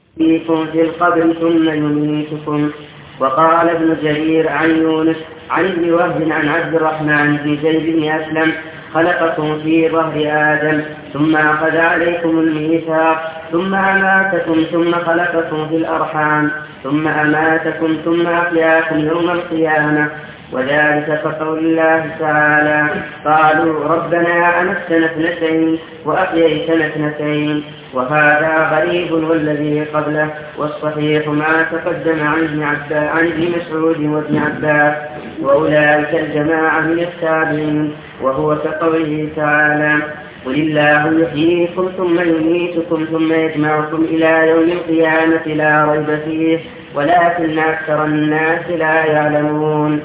فيكم في القبر ثم يميتكم. وقال ابن جرير عن يونس عن ابن وهب عن عبد الرحمن بن زيد بن أسلم خلقكم في ظهر آدم ثم أخذ عليكم الميثاق ثم أماتكم ثم خلقكم في الأرحام ثم أماتكم ثم أحياكم يوم القيامة. وذلك كقول الله تعالى قالوا ربنا أمتنا اثنتين وأحييتنا اثنتين. وهذا غريب والذي قبله. والصحيح ما تقدم عن ابن مسعود وابن عباس وأولئك الجماعة من التابعين. وهو كقوله تعالى قل الله يحييكم ثم يميتكم ثم يجمعكم إلى يوم القيامة لا ريب فيه ولكن أكثر الناس لا يعلمون.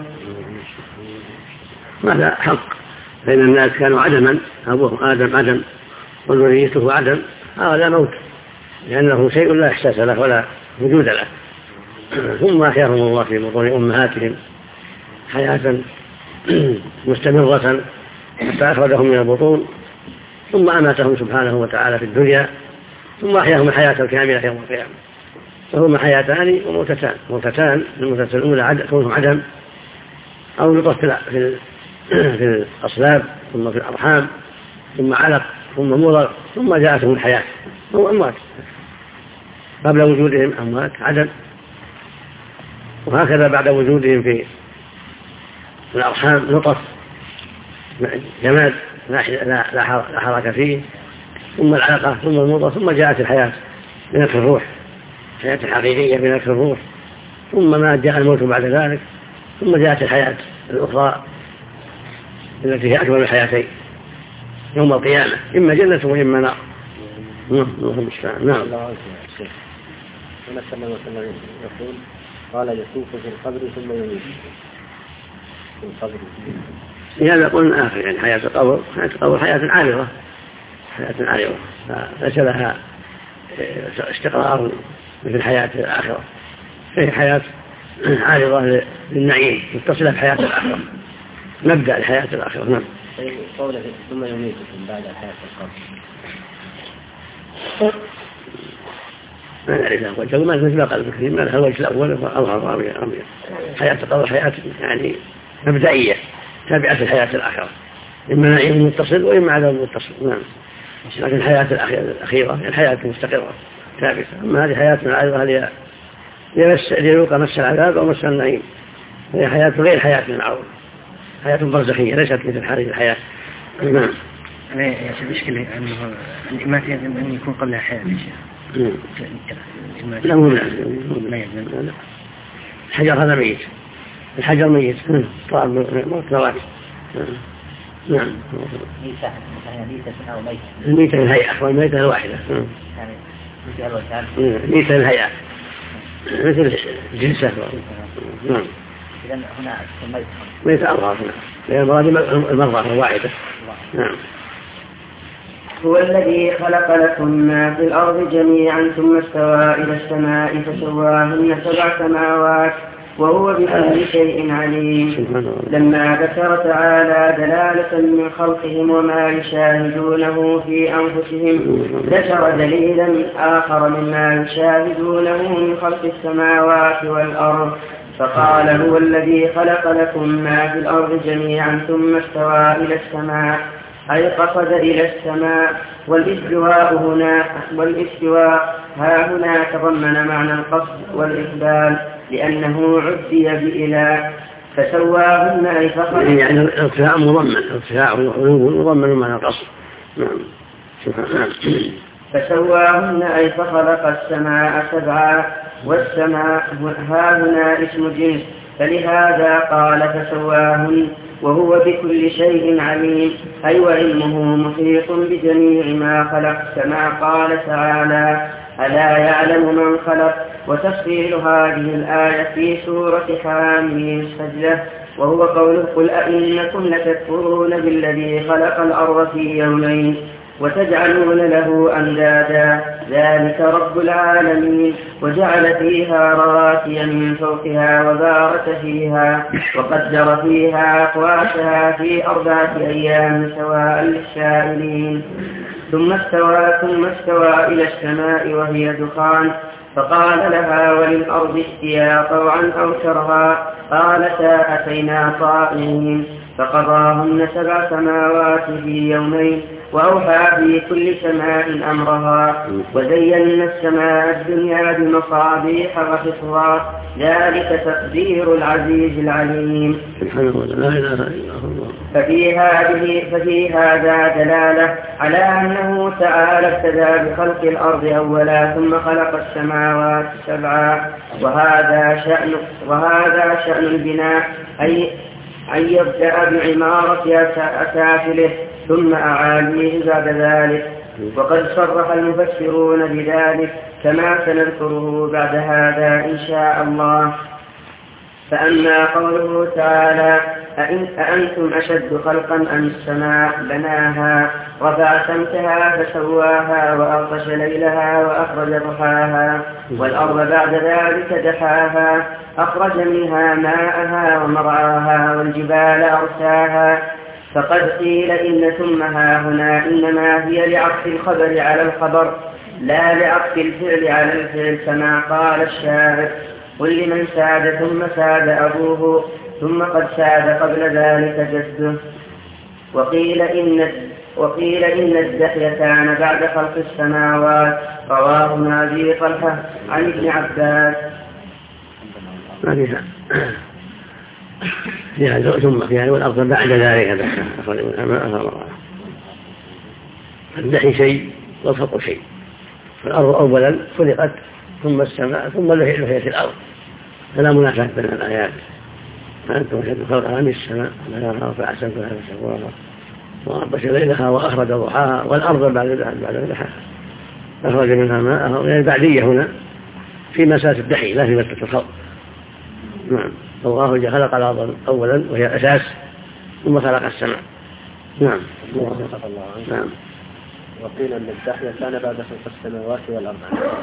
هذا حق، فإن الناس كانوا عدما، أبوهم آدم عدم وذريته عدم، هذا موت، لأنه شيء لا إحساس له ولا وجود له. ثم أحياهم الله في بطون أمهاتهم حياة مستمرة حتى أخرجهم من البطون، ثم أماتهم سبحانه وتعالى في الدنيا، ثم أحياهم الحياة الكاملة يوم القيامة. فهما حياتان وموتتان. الموتة الأولى كونه عدم أو نطفة في الأصلاب ثم في الأرحام ثم علق ثم مضغ ثم جاءتهم الحياة، هم أموات. قبل وجودهم أموات عدم، وهكذا بعد وجودهم في الأرحام نطف جماد لا حركة فيه، ثم العلقة ثم المضغة ثم جاءت الحياة بنفخ الروح، الحياة الحقيقية بنفخ الروح، ثم ما جاء الموت بعد ذلك، ثم جاءت الحياة الأخرى التي هي أكبر الحياتين يوم القيامة، إما جنة وإما نار. نعم. يقول قال يطوف في القبر ثم يميت في القبر. هذا قلنا آخر، يعني حياة القبر حياة عارضة، ليس لها استقرار مثل حياة الآخرة، فهي حياة عارضة للنعيم متصلة بحياة الآخرة، نبدأ لحياة الآخرة. نعم. قوله ثم يميتكم بعد حياة القبر، ما نعرف الوجه، ما مثل قلب كثير، ما له الوجه الأول أظهر أمر حياة القبر حياة يعني مبدئية تابعة الحياة الآخرة، إما نعيم متصل وإما عذاب متصل. نعم. لكن الحياة الأخيرة الحياة المستقرة ثابتة. أما هذه حياة عارضة هذه ليذوق مس العذاب أو مس النعيم، هي حياة غير حياة المعروف، حياة برزخية ليست مثل هذه الحياة. نعم. أنا مشكلة أنه ما في أن يكون قبلها حياة لا مو لا. الحجر هذا ميت، الحجر ميت طال موت ذوات. نعم. الميتة الهيئة والميتة الواحدة، ميتة الهيئة مثل جلسة. نعم. إذن هنا ميتة أربعة، لأن المراد المرضى الواحدة. نعم. هو الذي خلق لكم ما في الأرض جميعا ثم استوى إلى السماء فسواهن 7 سماوات وهو بكل شيء عليم. لما ذكر تعالى دلالة من خلقهم وما يشاهدونه في أنفسهم ذكر دليلا آخر مما يشاهدونه من خلق السماوات والأرض، فقال هو الذي خلق لكم ما في الأرض جميعا ثم استوى إلى السماء، أي قصد إلى السماء. والاستواء ها هنا تضمن معنى القصد والإقبال لأنه عدي بإله. فسواهن أي فخلق، يعني الارتفاع مضمن، ارتفاع مضمن معنى القصد. نعم. فسواهن أي فخلق السماء 7، والسماء ها هنا اسم جنس، فلهذا قال فسواهن وهو بكل شيء عليم، أي وعلمه محيط بجميع ما خلق، كما قال تعالى ألا يعلم من خلق. وتفصيل هذه الآية في سورة حاميم السجدة، وهو قوله قل أئنكم لتكفرون بالذي خلق الأرض في يومين وتجعلون له أندادا ذلك رب العالمين. وجعل فيها رواسي من فوقها وبارك فيها وقدر فيها أقواتها في 4 أيام سواء للسائلين. ثم استوى إلى السماء وهي دخان، فقال لها وللأرض ائتيا طوعا أو كرها قالتا أتينا طائعين فقضاهن 7 سماوات في يومين وأوحى في كل سماء أمرها وزينا السماء الدنيا بمصابيح وحفظا ذلك تقدير العزيز العليم. لا إله إلا الله. ففي هذا دلالة على أنه تعالى ابتدأ بخلق الأرض أولا ثم خلق السماوات 7 وهذا شأن البناء أن يبدأ بعمارة أسافله ثم أعاليه بعد ذلك، وقد صرح المفسرون بذلك كما سنذكره بعد هذا إن شاء الله. فأما قوله تعالى أأنتم أشد خلقا أم السماء بناها رفع سمكها فسواها وأغطش ليلها وأخرج ضحاها والأرض بعد ذلك دحاها أخرج منها ماءها ومرعاها والجبال أرساها. فقد قيل إن ثمها هنا إنما هي لعطف الخبر على الخبر لا لعطف الفعل على الفعل كما قال الشاعر قل لمن ساد ثم ساد أبوه ثم قد ساد قبل ذلك جده. وقيل إن الدحي كان بعد خلق السماوات رواه أبي طلحة عن ابن عباس. ثم في هذا والأرض بعد ذلك أخرج من الماء الدحي شيء والخلق شيء. فالأرض أولا خلقت ثم السماء ثم لحيت الأرض، فلا منافاة بين الآيات. فأنتم أشد خلقا من السماء بناها رفع سمكها فسواها وأغطش ليلها وأخرج ضحاها والأرض بعد دحاها أخرج منها ماءها. يعني بعدية هنا في مسألة الدحي لا في مسألة الخلق. نعم. الله خلق الأرض أولا وهي أساس ثم خلق السماء. نعم. نعم. وقيل أن الدحي كان بعد خلق السماوات والأرض.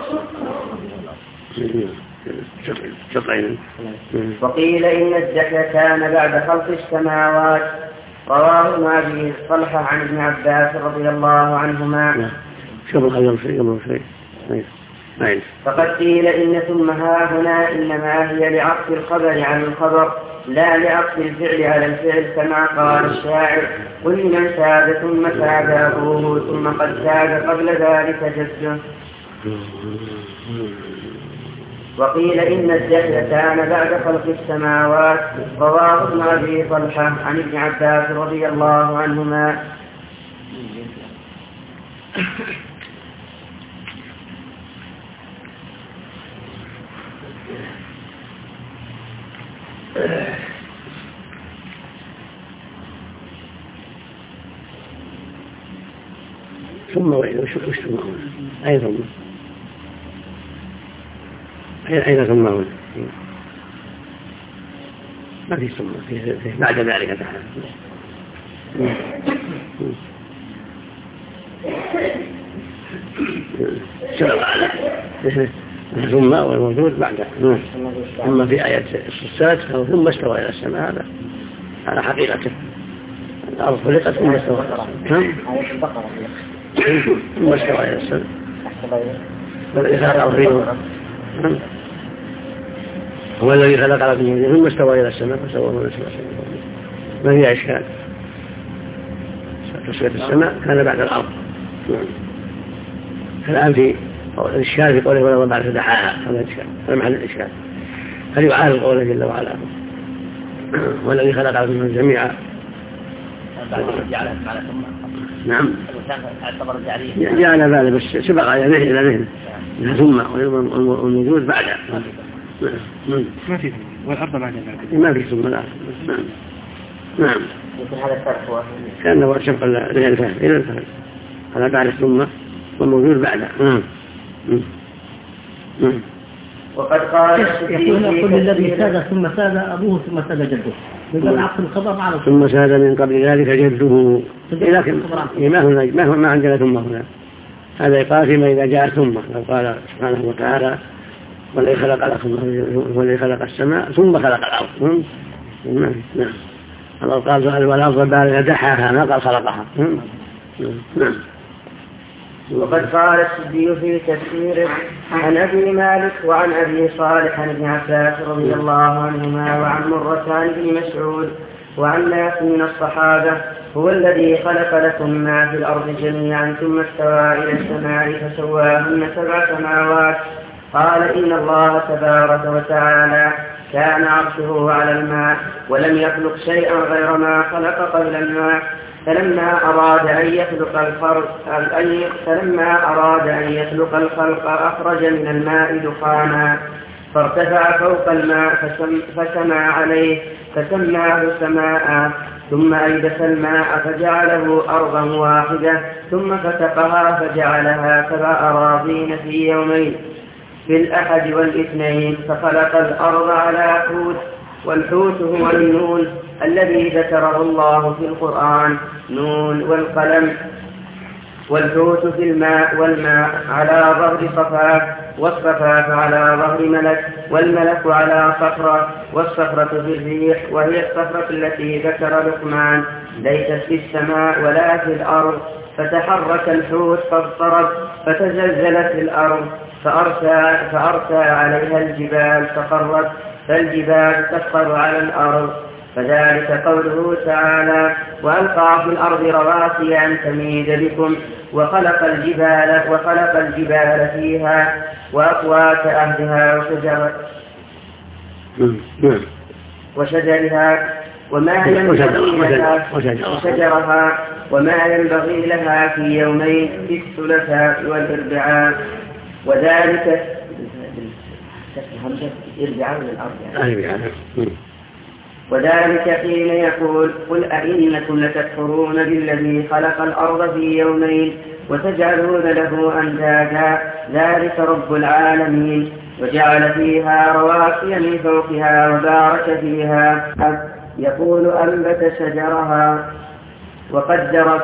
وقيل إن الدحي كان بعد خلق السماوات رواه أبي طلحة عن ابن عباس رضي الله عنهما. فقد قيل إن ثمها هنا إنما هي لعطف الخبر على الخبر لا لعطف الفعل على الفعل كما قال الشاعر قل لمن ساد ثم ساد أبوه ثم قد ساد قبل ذلك جده. وقيل إن الدحي كان بعد خلق السماوات رواه أبي طلحة عن ابن عباس رضي الله عنهما. ثم وإذا وش ثم أيضا أين ثم هنا ما في ثم بعد ذلك تعالى. سبق على ثم والموجود بعده. ثم في آية الصفات ثم استوى إلى السماء هذا على حقيقته. الأرض خلقت ثم استوى ثم استوى إلى السماء هو الذي خلق لكم ثم استوى إلى السماء فسواهن سبع سماوات ما فيها إشكال. تسوية السماء كان بعد الأرض. الآن في الإشكال في قوله ولا بعد دحاها هذا إشكال هذا محل الإشكال. هل يعارض قوله جل وعلا والذي خلق لكم جميعا نعم جعل ذلك بس سبق إلى ذهن ثم والوجود بعده. ما في والأرض بعد ذلك ما في ثم الأرض. نعم هذا الفرق كأنه سبق إلى الفهم هذا بعد ثم والوجود بعده. وقد قال يقول الذي ساد ثم ساد أبوه ثم ساد جده ثم ساد من قبل ذلك جده. لكن ما عندنا ثم هنا هذا يقال فيما إذا جاء ثم لو قال سبحانه وتعالى والذي خلق لكم والذي خلق السماء ثم خلق الأرض. نعم الله قال والأرض بعد دحاها ما قال خلقها. نعم وقد قال السدي في تفسيره عن أبي مالك وعن أبي صالح عن ابن عباس رضي الله عنهما وعن مرة عن ابن مسعود وعن ناس من الصحابة: هو الذي خلق لكم ما في الأرض جميعا ثم استوى إلى السماء فسواهن 7 سماوات. قال: إن الله تبارك وتعالى كان عرشه على الماء ولم يخلق شيئا غير ما خلق قبل الماء، فلما أراد أن يخلق الخلق أخرج من الماء دخانا فارتفع فوق الماء فسمى عليه فسماه سماء، ثم أيبس الماء فجعله أرضا واحدة ثم فتقها فجعلها 7 أراضين في يومين في الأحد والاثنين، فخلق الأرض على حوت، والحوت هو النون الذي ذكره الله في القرآن، نون والقلم. والحوت في الماء والماء على ظهر صفاف، والصفاف على ظهر ملك، والملك على صخرة، والصخرة في الريح وهي الصخرة التي ذكر لقمان ليست في السماء ولا في الأرض. فتحرك الحوت فاضطرب فتزلزلت الأرض فأرسى عليها الجبال فقرت، فالجبال تسقط على الأرض. فذلك قوله تعالى: وألقى في الأرض رواسي أن تميد بكم وخلق الجبال فيها وأقوات أهلها وشجرها وما ينبغي لها في يومين في الثلاثاء والأربعاء. وذلك حين يقول: قل أئنكم لتكفرون بالذي خلق الأرض في يومين وتجعلون له أندادا ذلك رب العالمين، وجعل فيها رواسي من فوقها وبارك فيها، يقول أنبت شجرها وقدر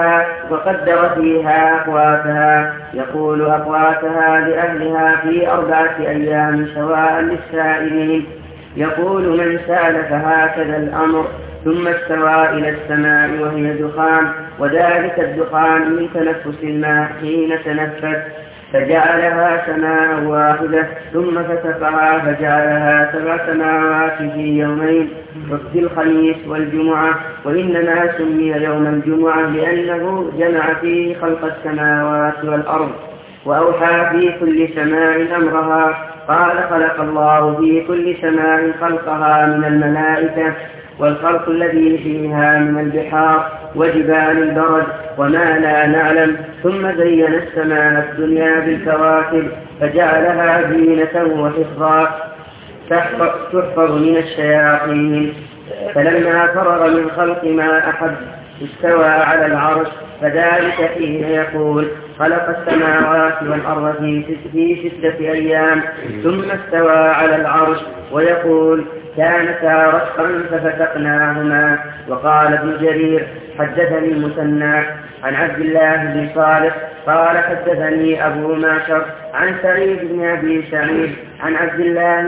فيها أقواتها، يقول أقواتها لأهلها في 4 أيام سواء للسائلين. يقول من سأل فهكذا الأمر. ثم استوى إلى السماء وهي دخان، وذلك الدخان من تنفس الماء حين تنفس، فجعلها سماء واحدة ثم فتقها فجعلها 7 سماوات في يومين في الخميس والجمعة. وإنما سمي يوم الجمعة لأنه جمع فيه خلق السماوات والأرض وأوحى في كل سماء أمرها. قال: خلق الله في كل سماء خلقها من الملائكة، والخلق الذي فيها من البحار وجبال البرد وما لا نعلم. ثم زين السماء الدنيا بالكواكب فجعلها زينة وحفظا تحفظ من الشياطين. فلما فرغ من خلق ما أحب استوى على العرش. فذلك حين يقول: خلق السماوات والأرض في 6 أيام ثم استوى على العرش، ويقول: كانتا رتقا ففتقناهما. وقال ابن جرير: حدثني المثنى عن عبد الله بن صالح قال: حدثني أبو معشر عن سعيد بن أبي سعيد عن عبد الله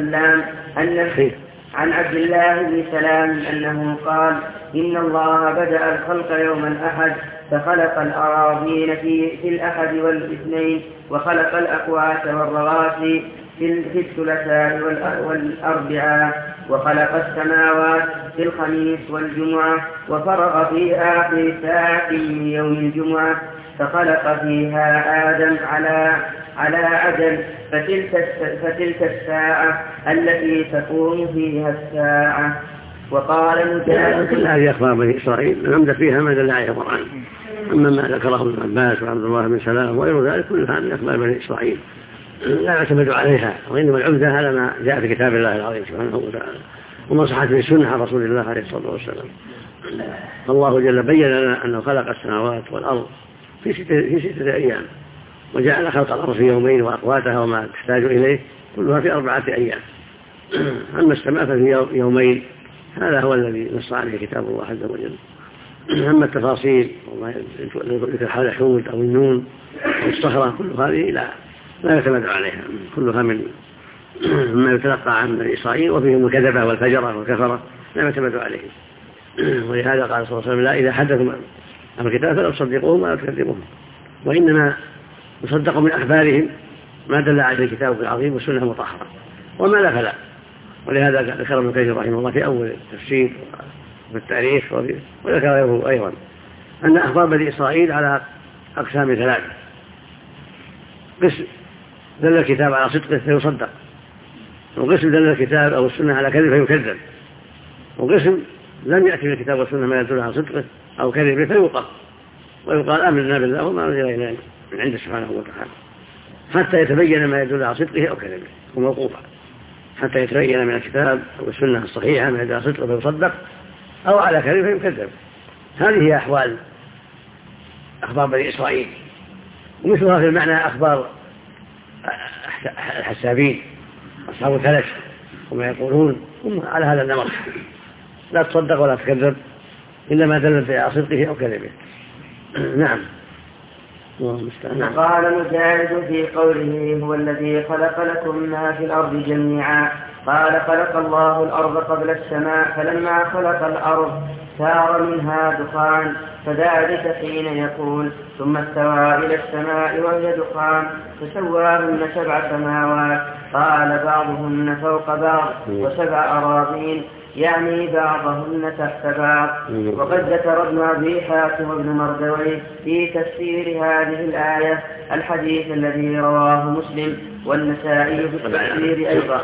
بن سلام أنه قال: إن الله بدأ الخلق يوم الأحد فخلق الأراضين في الأحد والاثنين، وخلق الأقوات والرواسي في الثلاثاء والأربعاء، وخلق السماوات في الخميس والجمعة، وفرغ في آخر ساعة من يوم الجمعة فخلق فيها آدم على عدل، فتلك الساعة التي تقوم فيها الساعة. وقال مجاهد: كل هذه أخبار بني إسرائيل نمد فيها ما دل عليه القرآن. أما ما ذكره ابن عباس وعبد الله بن سلام وغير ذلك كلها من أخبار بني إسرائيل لا يعتمد عليها، وإنما العمدة على ما جاء في كتاب الله العظيم سبحانه وتعالى وما صحت به السنة عن رسول الله عليه الصلاة والسلام. الله جل بين لنا أنه خلق السماوات والأرض في 6 أيام، وجعل خلق الأرض في يومين وأقواتها وما تحتاج إليه كلها في 4 أيام. أما السماء ففي يومين، هذا هو الذي نص عليه كتاب الله عز وجل. أما التفاصيل ذكر حال الحوت أو النون أو الصخرة كل هذه لا يعتمد عليها، كلها مما يتلقى عن بني إسرائيل، وفيهم الكذبة والفجرة والكفرة لا يعتمد عليه. ولهذا قال صلى الله عليه وسلم: لا إذا حدثوا عن الكتاب فلا تصدقوهم ولا تكذبوهم، وإنما يصدق من أخبارهم ما دل عليه الكتاب العظيم والسنة المطهرة، وما لا فلا. ولهذا ذكر ابن كثير رحمه الله في أول التفسير وفي التاريخ وذكر غيره أيضا أن أخبار بني إسرائيل على أقسام ثلاثة: قسم دل الكتاب على صدقه فيصدق، وقسم دل الكتاب أو السنة على كذب فيكذب، وقسم لم يأتي الكتاب والسنة ما يدل على صدقه أو كذبه فيوقف ويقال آمنا بالله وما أنزل إلينا من عند سبحانه وتعالى حتى يتبين ما يدل على صدقه أو كذبه، وموقوفا حتى يتبين من الكتاب أو السنة الصحيحة ما يدل على صدقه فيصدق أو على كذبه فيكذب. هذه هي أحوال أخبار بني إسرائيل، ومثلها في المعنى أخبار الحسابين أصحاب الفلك وما يقولون هم على هذا النمط، لا تصدق ولا تكذب إلا ما دلت على صدقه أو كذبه. نعم. قال مجاهد في قوله هو الذي خلق لكم ما في الأرض جميعا، قال خلق الله الأرض قبل السماء، فلما خلق الأرض سار منها دخان، فذلك حين يقول ثم استوى إلى السماء وهي دخان فسواهن 7 سماوات، قال بعضهن فوق بعض و7 أراضين، يعني بعضهن تحت بعض. وقد ذكر ابن أبي حاتم وابن مردويه في تفسير هذه الآية الحديث الذي رواه مسلم والنسائي في التفسير أيضا.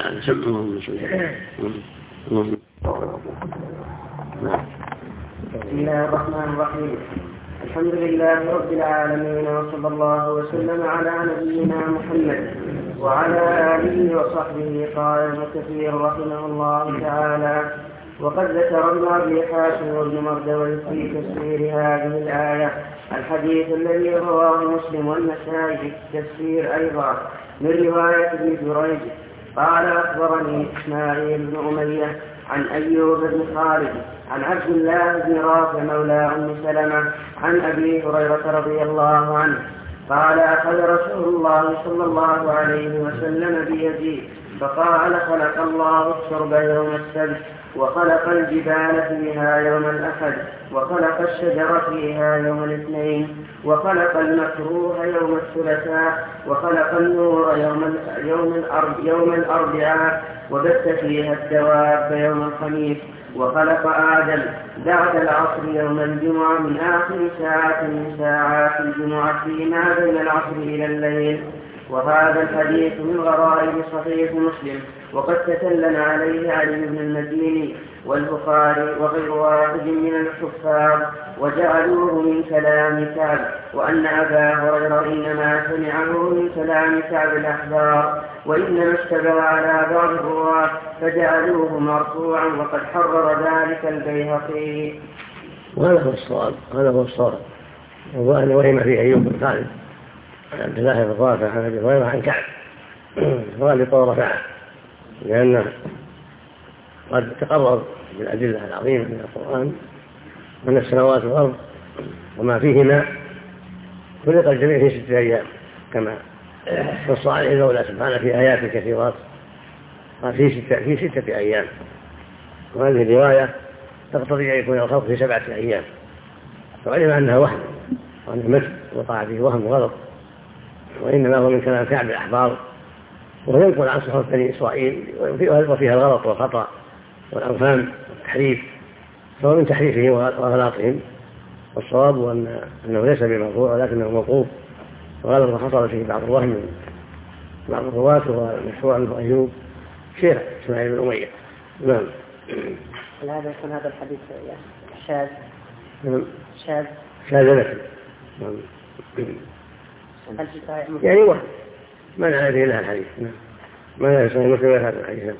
بسم الله الرحمن الرحيم، الحمد لله رب العالمين، وصلى الله وسلم على نبينا محمد وعلى آله وصحبه. قال ابن كثير رحمه الله تعالى: وقد ذكر ابن أبي حاتم وابن مردويه في تفسير هذه الآية الحديث الذي رواه مسلم والنسائي في التفسير أيضا من رواية ابن جريج قال: أخبرني إسماعيل بن أمية عن أيوب بن خالد عن عبد الله بن رافع مولى أم سلمة عن أبي هريرة رضي الله عنه قال: أخذ رسول الله صلى الله عليه وسلم بيدي فقال: خلق الله الشرب يوم السبت، وخلق الجبال فيها يوم الأحد، وخلق الشجر فيها يوم الاثنين، وخلق المكروه يوم الثلاثاء، وخلق النور يوم الأربعاء، وبث فيها الدواب يوم الخميس، وخلق آدم بعد العصر يوم الجمعة من آخر ساعة من ساعات الجمعة فيما بين العصر إلى الليل. وهذا الحديث من غرائب صحيح مسلم، وقد تكلم عليه علي بن المديني والبخاري وغير واحد من الحفاظ وجعلوه من كلام كعب، وأن أبا هريرة إنما سمعه من كلام كعب الأحبار، وإنما اشتبه على بعض الرواة فجعلوه مرفوعا، وقد حرر ذلك البيهقي. وهذا هو الصواب وأن وهم فيه أيوب بن خالد عبد الله بن رافع عن أبي هريرة عن كعب غالب ورفعه، لأنه قد تقرر بالأدلة العظيمة من القرآن أن السماوات والأرض وما فيهما خلق الجميع في 6 أيام، كما نص عليه المولى سبحانه في آيات كثيرات في 6 أيام. وهذه الرواية تقتضي أن يكون الخلق في 7 أيام، وعلم أنها وهم وأنه مثل وقع فيه وهم وغلط، وإنما هو من كلام كعب الأحبار، وهو ينقل عن صحف بني إسرائيل وفيها الغلط والخطأ والأوهام والتحريف، فهو من تحريفهم وغلاطهم. والصواب أنه ليس بمرفوع ولكنه موقوف، وغلط حصل فيه بعض الوهم من بعض الرواة، ومشروع عنه أيوب شيخ إسماعيل بن أمية. نعم. هذا يكون هذا الحديث شاذ لك يعني وهم ما نعرف إلا الحديث، ما نعرف مسلم هذا الحديث.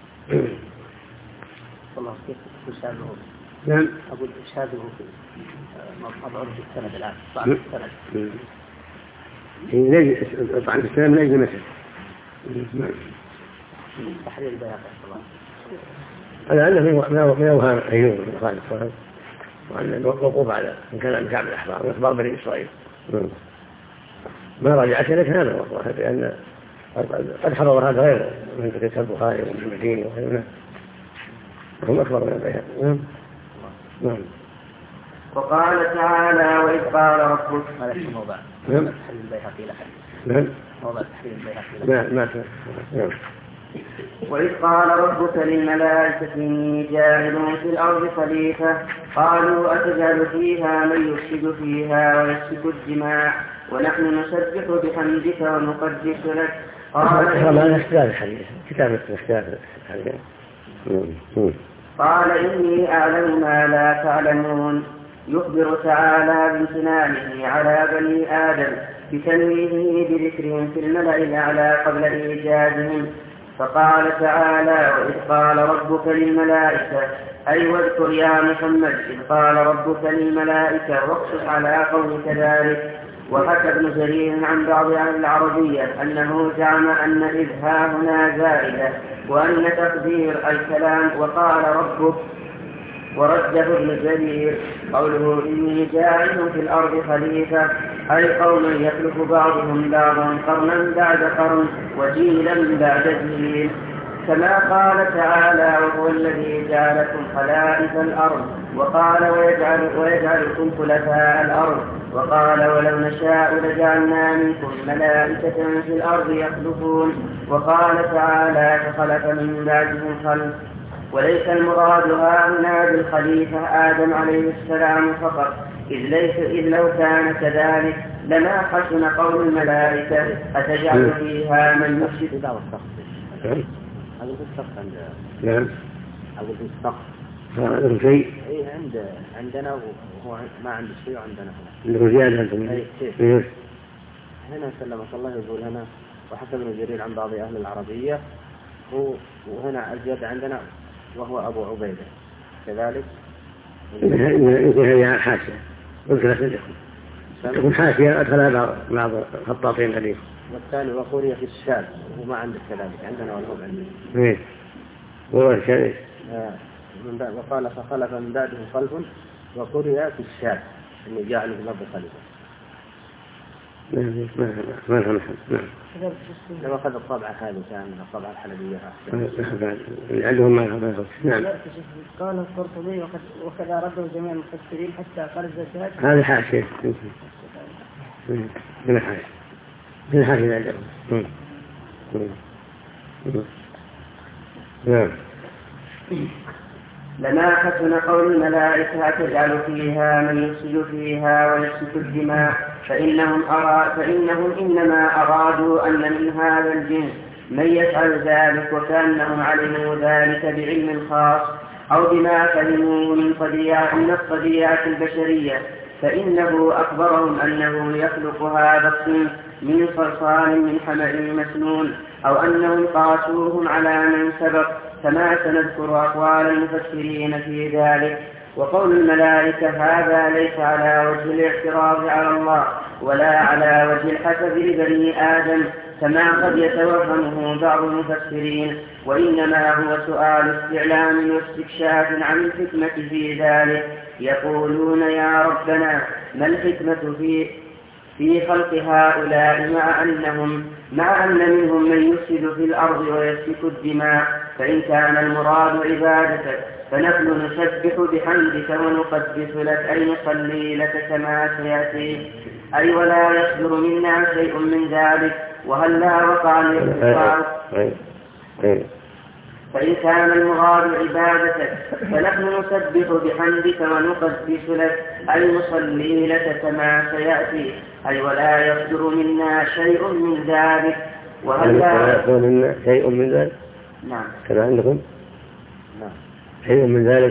والله كيف تشابهه؟ نعم. أقول تشابهه في مضعف السند الآن، ضعف السند. طعن في السلام ليس مثل تحرير البياض على أنه من أوهام أيوب بن خالد الصالح، وأن موقوف على من كلام كعب الأحبار من أخبار بني إسرائيل. ما رجعت لك هذا والله، لأن قد حضر هذا غيره من كتاب البخاري وابن المديني وغيرنا، هم أكبر من البيهقي. نعم. وقال تعالى وإذ قال ربك هذا الموضع تحريم البيهقي له موضع تحريم البيهقي له وإذ قال ربك للملائكة إني جاعل في الأرض خليفة قالوا أتجعل فيها من يفسد فيها ويسفك الدماء ونحن نسبح بحمدك ونقدس لك قال إني أعلم ما لا تعلمون. يخبر تعالى بامتنانه على بني آدم بتنويهه بذكرهم في الملأ الأعلى قبل إيجادهم. فقال تعالى وإذ قال ربك للملائكة أي واذكر يا محمد إذ قال ربك للملائكة واقصص على قومك ذلك. وحكى ابن جرير عن بعض أهل العربية أنه زعم أن إذ ها هنا زائدة وأن تقدير الكلام وقال ربك. ورده ابن جرير قوله إني جاعل في الأرض خليفة أي قوما يخلف بعضهم بعضا قرنا بعد قرن وجيلا بعد جيل كما قال تعالى وهو الذي جعلكم خلائف الأرض وقال ويجعلكم خلفاء الأرض وقال ولو نشاء لجعلنا منكم ملائكة في الأرض يخلفون وقال تعالى فخلف من بعدهم خلف. وليس المراد هنا بالخليفة آدم عليه السلام فقط إذ لو كان كذلك لما حسن قول الملائكة أتجعل فيها من يفسد هذا السقف عند نعم هذا السقف هذا شيء عندنا وهو ما عنده شيء عندنا عنده زيادة هنا سلمك الله يقول هنا وحكى ابن جرير عن بعض أهل العربية وهنا الزيادة عندنا وهو أبو عبيدة كذلك يمكن هي حاشية يمكن تكون حاشية أدخلها بعض الخطاطين قديم. والثاني وقرية في الشام وما عندك كذلك عندنا والهم عندنا هو الشام وقال فخلف من بعدهم خلف وقرية في الشام إنه جعله في الأرض خليفة. ما نعم لما أخذ الطبعة هذه كان الطبعة الحلبية عندهم ما نعم. قال القرطبي وكذا رده جميع المفسرين حتى قال الزجاج هذه حاشية من حاشية عندهم. نعم. لما حسن قول الملائكة تجعل فيها من يفسد فيها ويسفك الدماء فإنهم إنما أرادوا أن من هذا الجنس من يفعل ذلك وكأنهم علموا ذلك بعلم خاص أو بما فهموا من الطبيعة البشرية فإنه أخبرهم أنه يخلق هذا الصنف من صلصال من حمأ مسنون أو أنهم قاسوهم على من سبق كما سنذكر أقوال المفسرين في ذلك. وقول الملائكة هذا ليس على وجه الاعتراض على الله ولا على وجه الحسد لبني آدم كما قد يتوهمه بعض المفسرين وإنما هو سؤال استعلام واستكشاف عن الحكمة في ذلك. يقولون يا ربنا ما الحكمة في خلق هؤلاء مع أن منهم من يفسد في الأرض ويسفك الدماء فإن كان المراد عبادتك فنحن نسبح بحمدك ونقدس لك أي نصلي لك كما سيأتي أي ولا يصدر منا شيء من ذلك. وهل لا وقع الاختصار فإن كان المراد عبادتك فنحن نسبح بحمدك ونقدس لك أي نصلي لك كما سيأتي أي ولا يصدر منا شيء من ذلك. وهل لا يصدر منا شيء من ذلك؟ نعم. كما عندكم؟ نعم. شيء من ذلك؟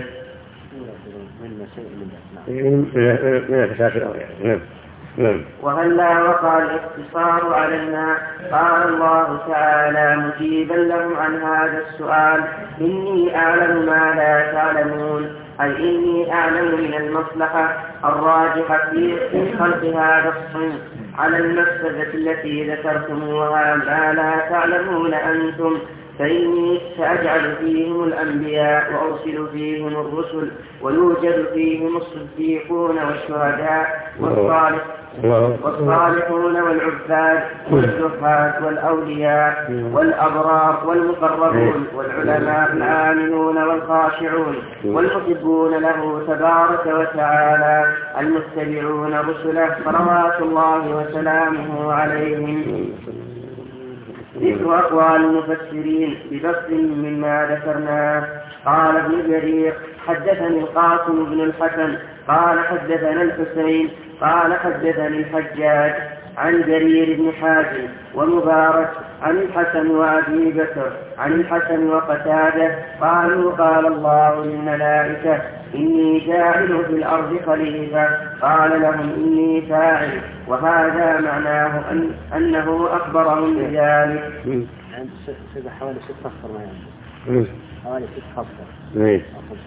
من الفساد الأول يعني. نعم. وهل لا وقع الاقتصار علينا؟ قال الله تعالى مجيبا لهم عن هذا السؤال إني أعلم ما لا تعلمون أي إني أعلم من المصلحة الراجحة في خلق هذا الصنف على المفسدة التي ذكرتموها ما لا تعلمون أنتم فإني سأجعل فيهم الأنبياء وأرسل فيهم الرسل ويوجد فيهم الصديقون والشهداء والصالحون والعباد والزهاد والأولياء والأبرار والمقربون والعلماء الآمنون والخاشعون والمحبون له تبارك وتعالى المتبعون رسله صلوات الله وسلامه عليهم. ذكر أقوال المفسرين ببسط مما ذكرناه. قال ابن جرير حدثني القاسم بن الحسن قال حدثنا الحسين قال حدثني الحجاج عن جرير بن حازم ومبارك عن الحسن وأبي بكر عن الحسن وقتادة قالوا قال الله للملائكة إني جاعل في الأرض خليفة قال لهم إني فاعل، وهذا معناه أنه أخبرهم بذلك. حوالي 6 فصل ما يعني حوالي 6 فصل.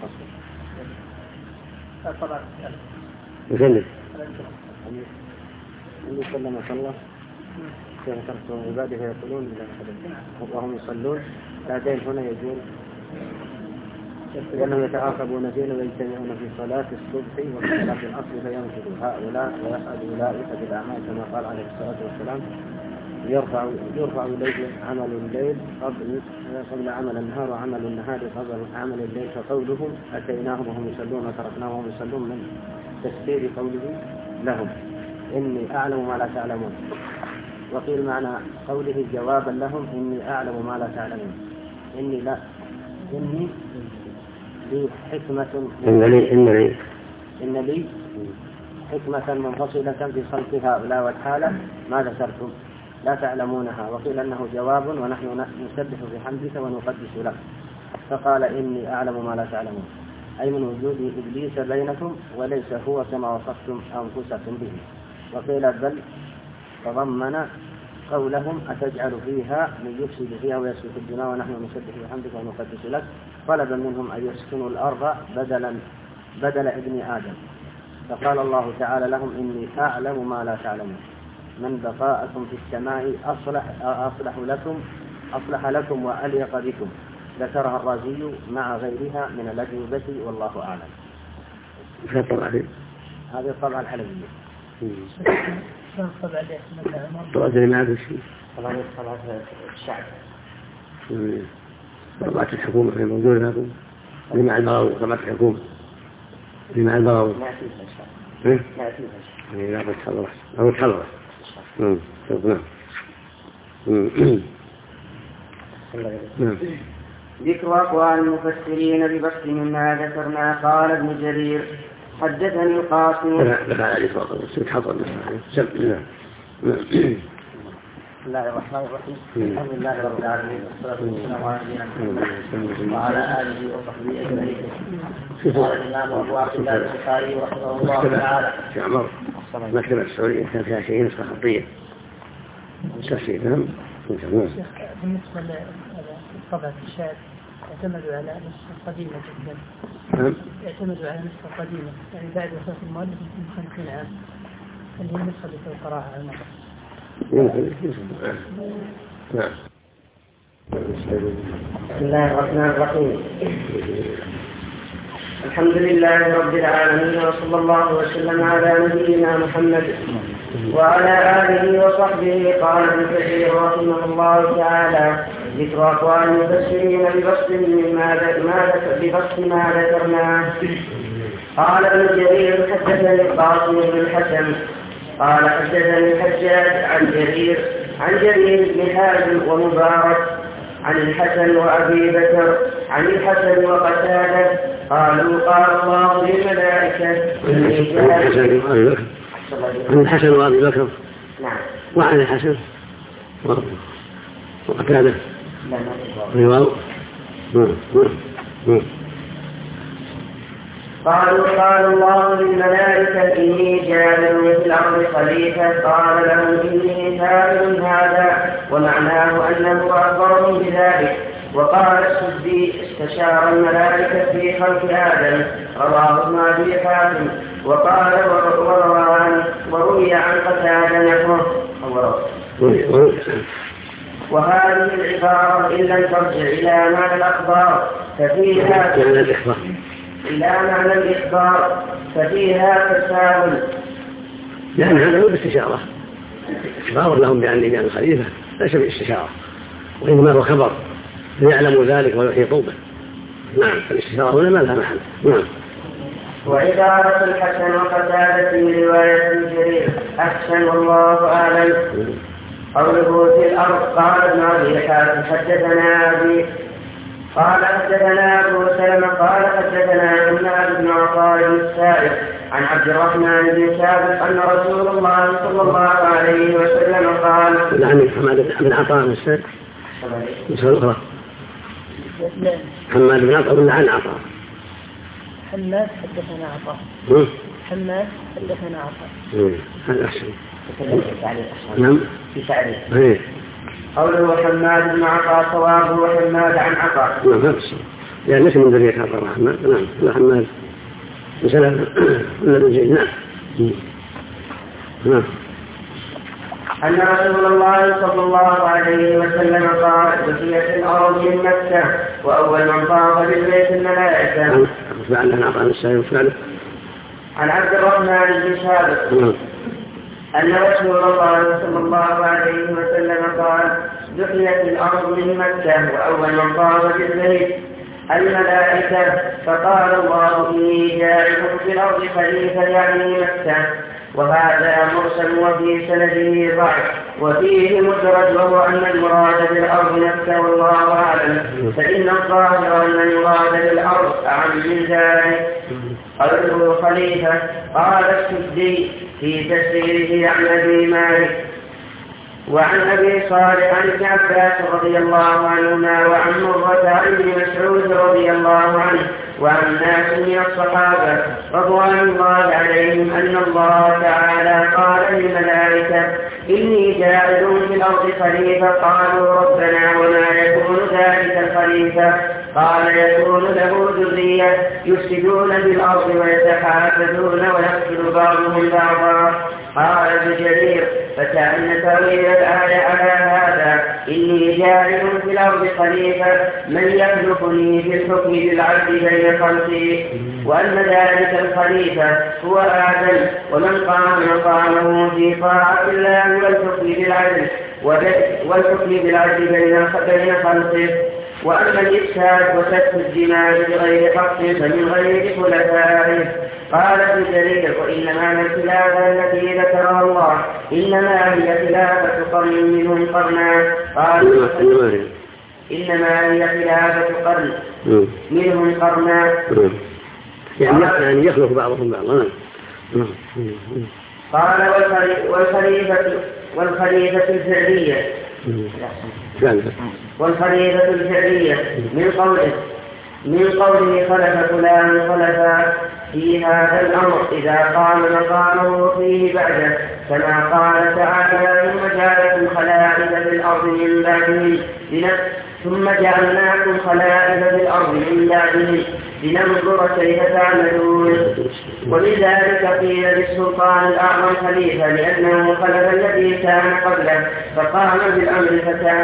يسلم اللي سلم الله كيف تركتم عباده فيقولون وهم يصلون بعدين هنا يقول لأنهم يتعاقبون فينا ويجتمعون في صلاة الصبح وفي صلاة العصر فينشدوا هؤلاء ويسأل أولئك بالأعمال كما قال عليه الصلاة والسلام يرفع إليه عمل الليل قبل عمل النهار وعمل النهار قبل عمل الليل، فقولهم أتيناهم وهم يصلون وتركناهم وهم يصلون من تفسير قوله لهم إني أعلم ما لا تعلمون. وقيل معنى قوله جوابا لهم إني أعلم ما لا تعلمون إني لي حكمة إن لي حكمة منفصلة في خلق هؤلاء والحالة ما ذكرتم لا تعلمونها. وقيل أنه جواب ونحن نسبح بحمدك ونقدس لك، فقال إني أعلم ما لا تعلمون أي من وجود إبليس بينكم وليس هو كما وصفتم أنفسكم به. وقيل بل تضمن قولهم أتجعل فيها من يفسد فيها ويسفك الدماء ونحن نسبح بحمدك ونقدس لك، طلبا منهم أن يسكنوا الأرض بدل ابن آدم. فقال الله تعالى لهم إني أعلم ما لا تعلمون من بقاءكم في السماء أصلح لكم وأليق بكم. ذكرها الرازي مع غيرها من الأجوبة والله أعلم. هذه الطبعة الحلبية. طبعة المعاد طبعة الشعب طبعة الحكومة في موجودة لكم لمع البراوي طبعة الحكومة لمع البراوي لا تتحضر أو تحضر. ذكر أقوال المفسرين ببسط مما ذكرنا. قال ابن جرير حدثني القاسم بسم الله الرحمن الرحيم الحمد لله رب العالمين والصلاة والسلام على نبينا محمد وعلى آله وصحبه أجمعين. قال الإمام أبو عبد الله البخاري رحمه الله تعالى في عمر مكتبة السعودية كان فيها شيء نسخة خطية تفسير نعم. بالنسبة لطبعة الشعر يعتمدوا على نسخة قديمة جدا. يعتمدوا على نسخة قديمة يعني بعد وفاة المؤلف من 50 عام اللي هي النسخة اللي في القراءة على المطر. نعم. بسم الله الرحمن الرحيم. الحمد لله رب العالمين وصلى الله وسلم على نبينا محمد وعلى آله وصحبه. قال ابن كثير رحمه الله تعالى ذكر أقوال المفسرين ببسط ما ذكرناه. قال ابن جرير حدثني القاسم بن الحسن قال حدثني الحجاج عن جرير بن حازم ومبارك عن الحسن وأبي بكر عن الحسن وقتادة قالوا قال الله للملائكة عن الحسن وأبي بكر نعم وعن الحسن وقتادة قالوا قال الله للملائكة إني جاعل في الأرض خليفة قال لهم إني فاعل هذا، ومعناه أنه أخبرهم بذلك. وقال السدي استشار الملائكة في خلق آدم رواه ابن أبي حاتم. وقال وروي عن قتادة نحوه وهذه العبارة إن لم ترجع إلى معنى الأخبار ففيها تساهل. لأن هذا هو باستشارة، إخبار لهم بأن الخليفة ليس باستشارة، وإنما هو خبر ليعلموا ذلك ويحيطوا به. نعم، الاستشارة هنا ما لها محل. نعم. وعبارة الحسن وقتادة من رواية جرير أحسن والله أعلم. قوله في الأرض قال ابن أبي حاتم حدثنا أبي قال حدثنا أبو سلمة قال حدثنا حماد بن عطاء السائب عن عبد الرحمن بن ثابت أن رسول الله صلى الله عليه وسلم قال عن حماد بن عطاء السائب حماد بن عطاء ولا عن عطاء؟ حماد حدثنا عطاء. حماد حدثنا عطاء. هذا أحسن. نعم. في تعريف. قوله حماد بن عطاء صوابه وحماد عن عطاء. نعم هذا الصواب. يعني ليس من ذرية عبد الرحمن. نعم. لا حماد. مثلا ولا الجيد. نعم. نعم. أن رسول الله صلى الله عليه وسلم قال بقيت الأرض من مكة وأول من طاف بالبيت الملائكة. عن عبد الرحمن بن ثابت أن رسول الله صلى الله عليه وسلم قال بقيت الأرض من مكة وأول من طاف بالبيت الملائكة فقال الله إني جاعل في الأرض خليفة يعني مكة. وهذا مرسل وفي سنده ضعف وفيه مدرج وهو أن المراد بالأرض مكة والله أعلم. فإن الظاهر أن المراد بالأرض أعم من ذلك. قوله خليفة قال السدي في تفسيره عن أبي مالك وعن أبي صالح عن ابن عباس رضي الله عنهما وعن مرة عن ابن مسعود رضي الله عنه وعن ناس من الصحابة رضوان الله عليهم أن الله تعالى قال للملائكة إني جاعل في الأرض خليفة. قالوا ربنا وما يكون ذلك الخليفة؟ قال يكون له ذرية يفسدون بالأرض ويتحاسدون ويقتل بعضهم بعضا. قال ابن جرير فكأن تأويل الآية على هذا إني جاعل في الأرض خليفة من يخلفني في الحكم بالعدل بين خلقي، وأن ذلك الخليفة هو آدم ومن قام مقامه في طاعة الله والحكم بالعدل بين خلقه، وأما الإفساد وسفك الدماء بغير حق فمن غير خلفائه. قال ابن جرير وإنما الخلافة التي ذكرها الله إنما هي خلافة قرن منهم قرنا. قال إنما هي خلافة قرن منهم قرنا، يعني يخلق بعضهم بعضا. قال والخليفة الفعلية من قوله خلف فلان خلفا في هذا الأمر إذا قام مقامه فيه بعده، كما قال تعالى ثم جعلناكم خلائف في الأرض من بعدهم لننظر كيف تعملون. ولذلك قيل للسلطان الأعظم خليفة لأنه خلف الذي كان قبله فقام بالأمر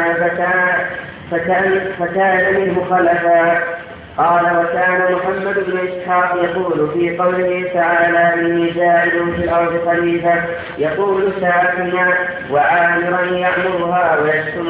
فكان منه خلفا. قال وكان محمد بن إسحاق يقول في قوله تعالى إني جاعل في الأرض خليفة يقول ساكنا وعامرا يعمرها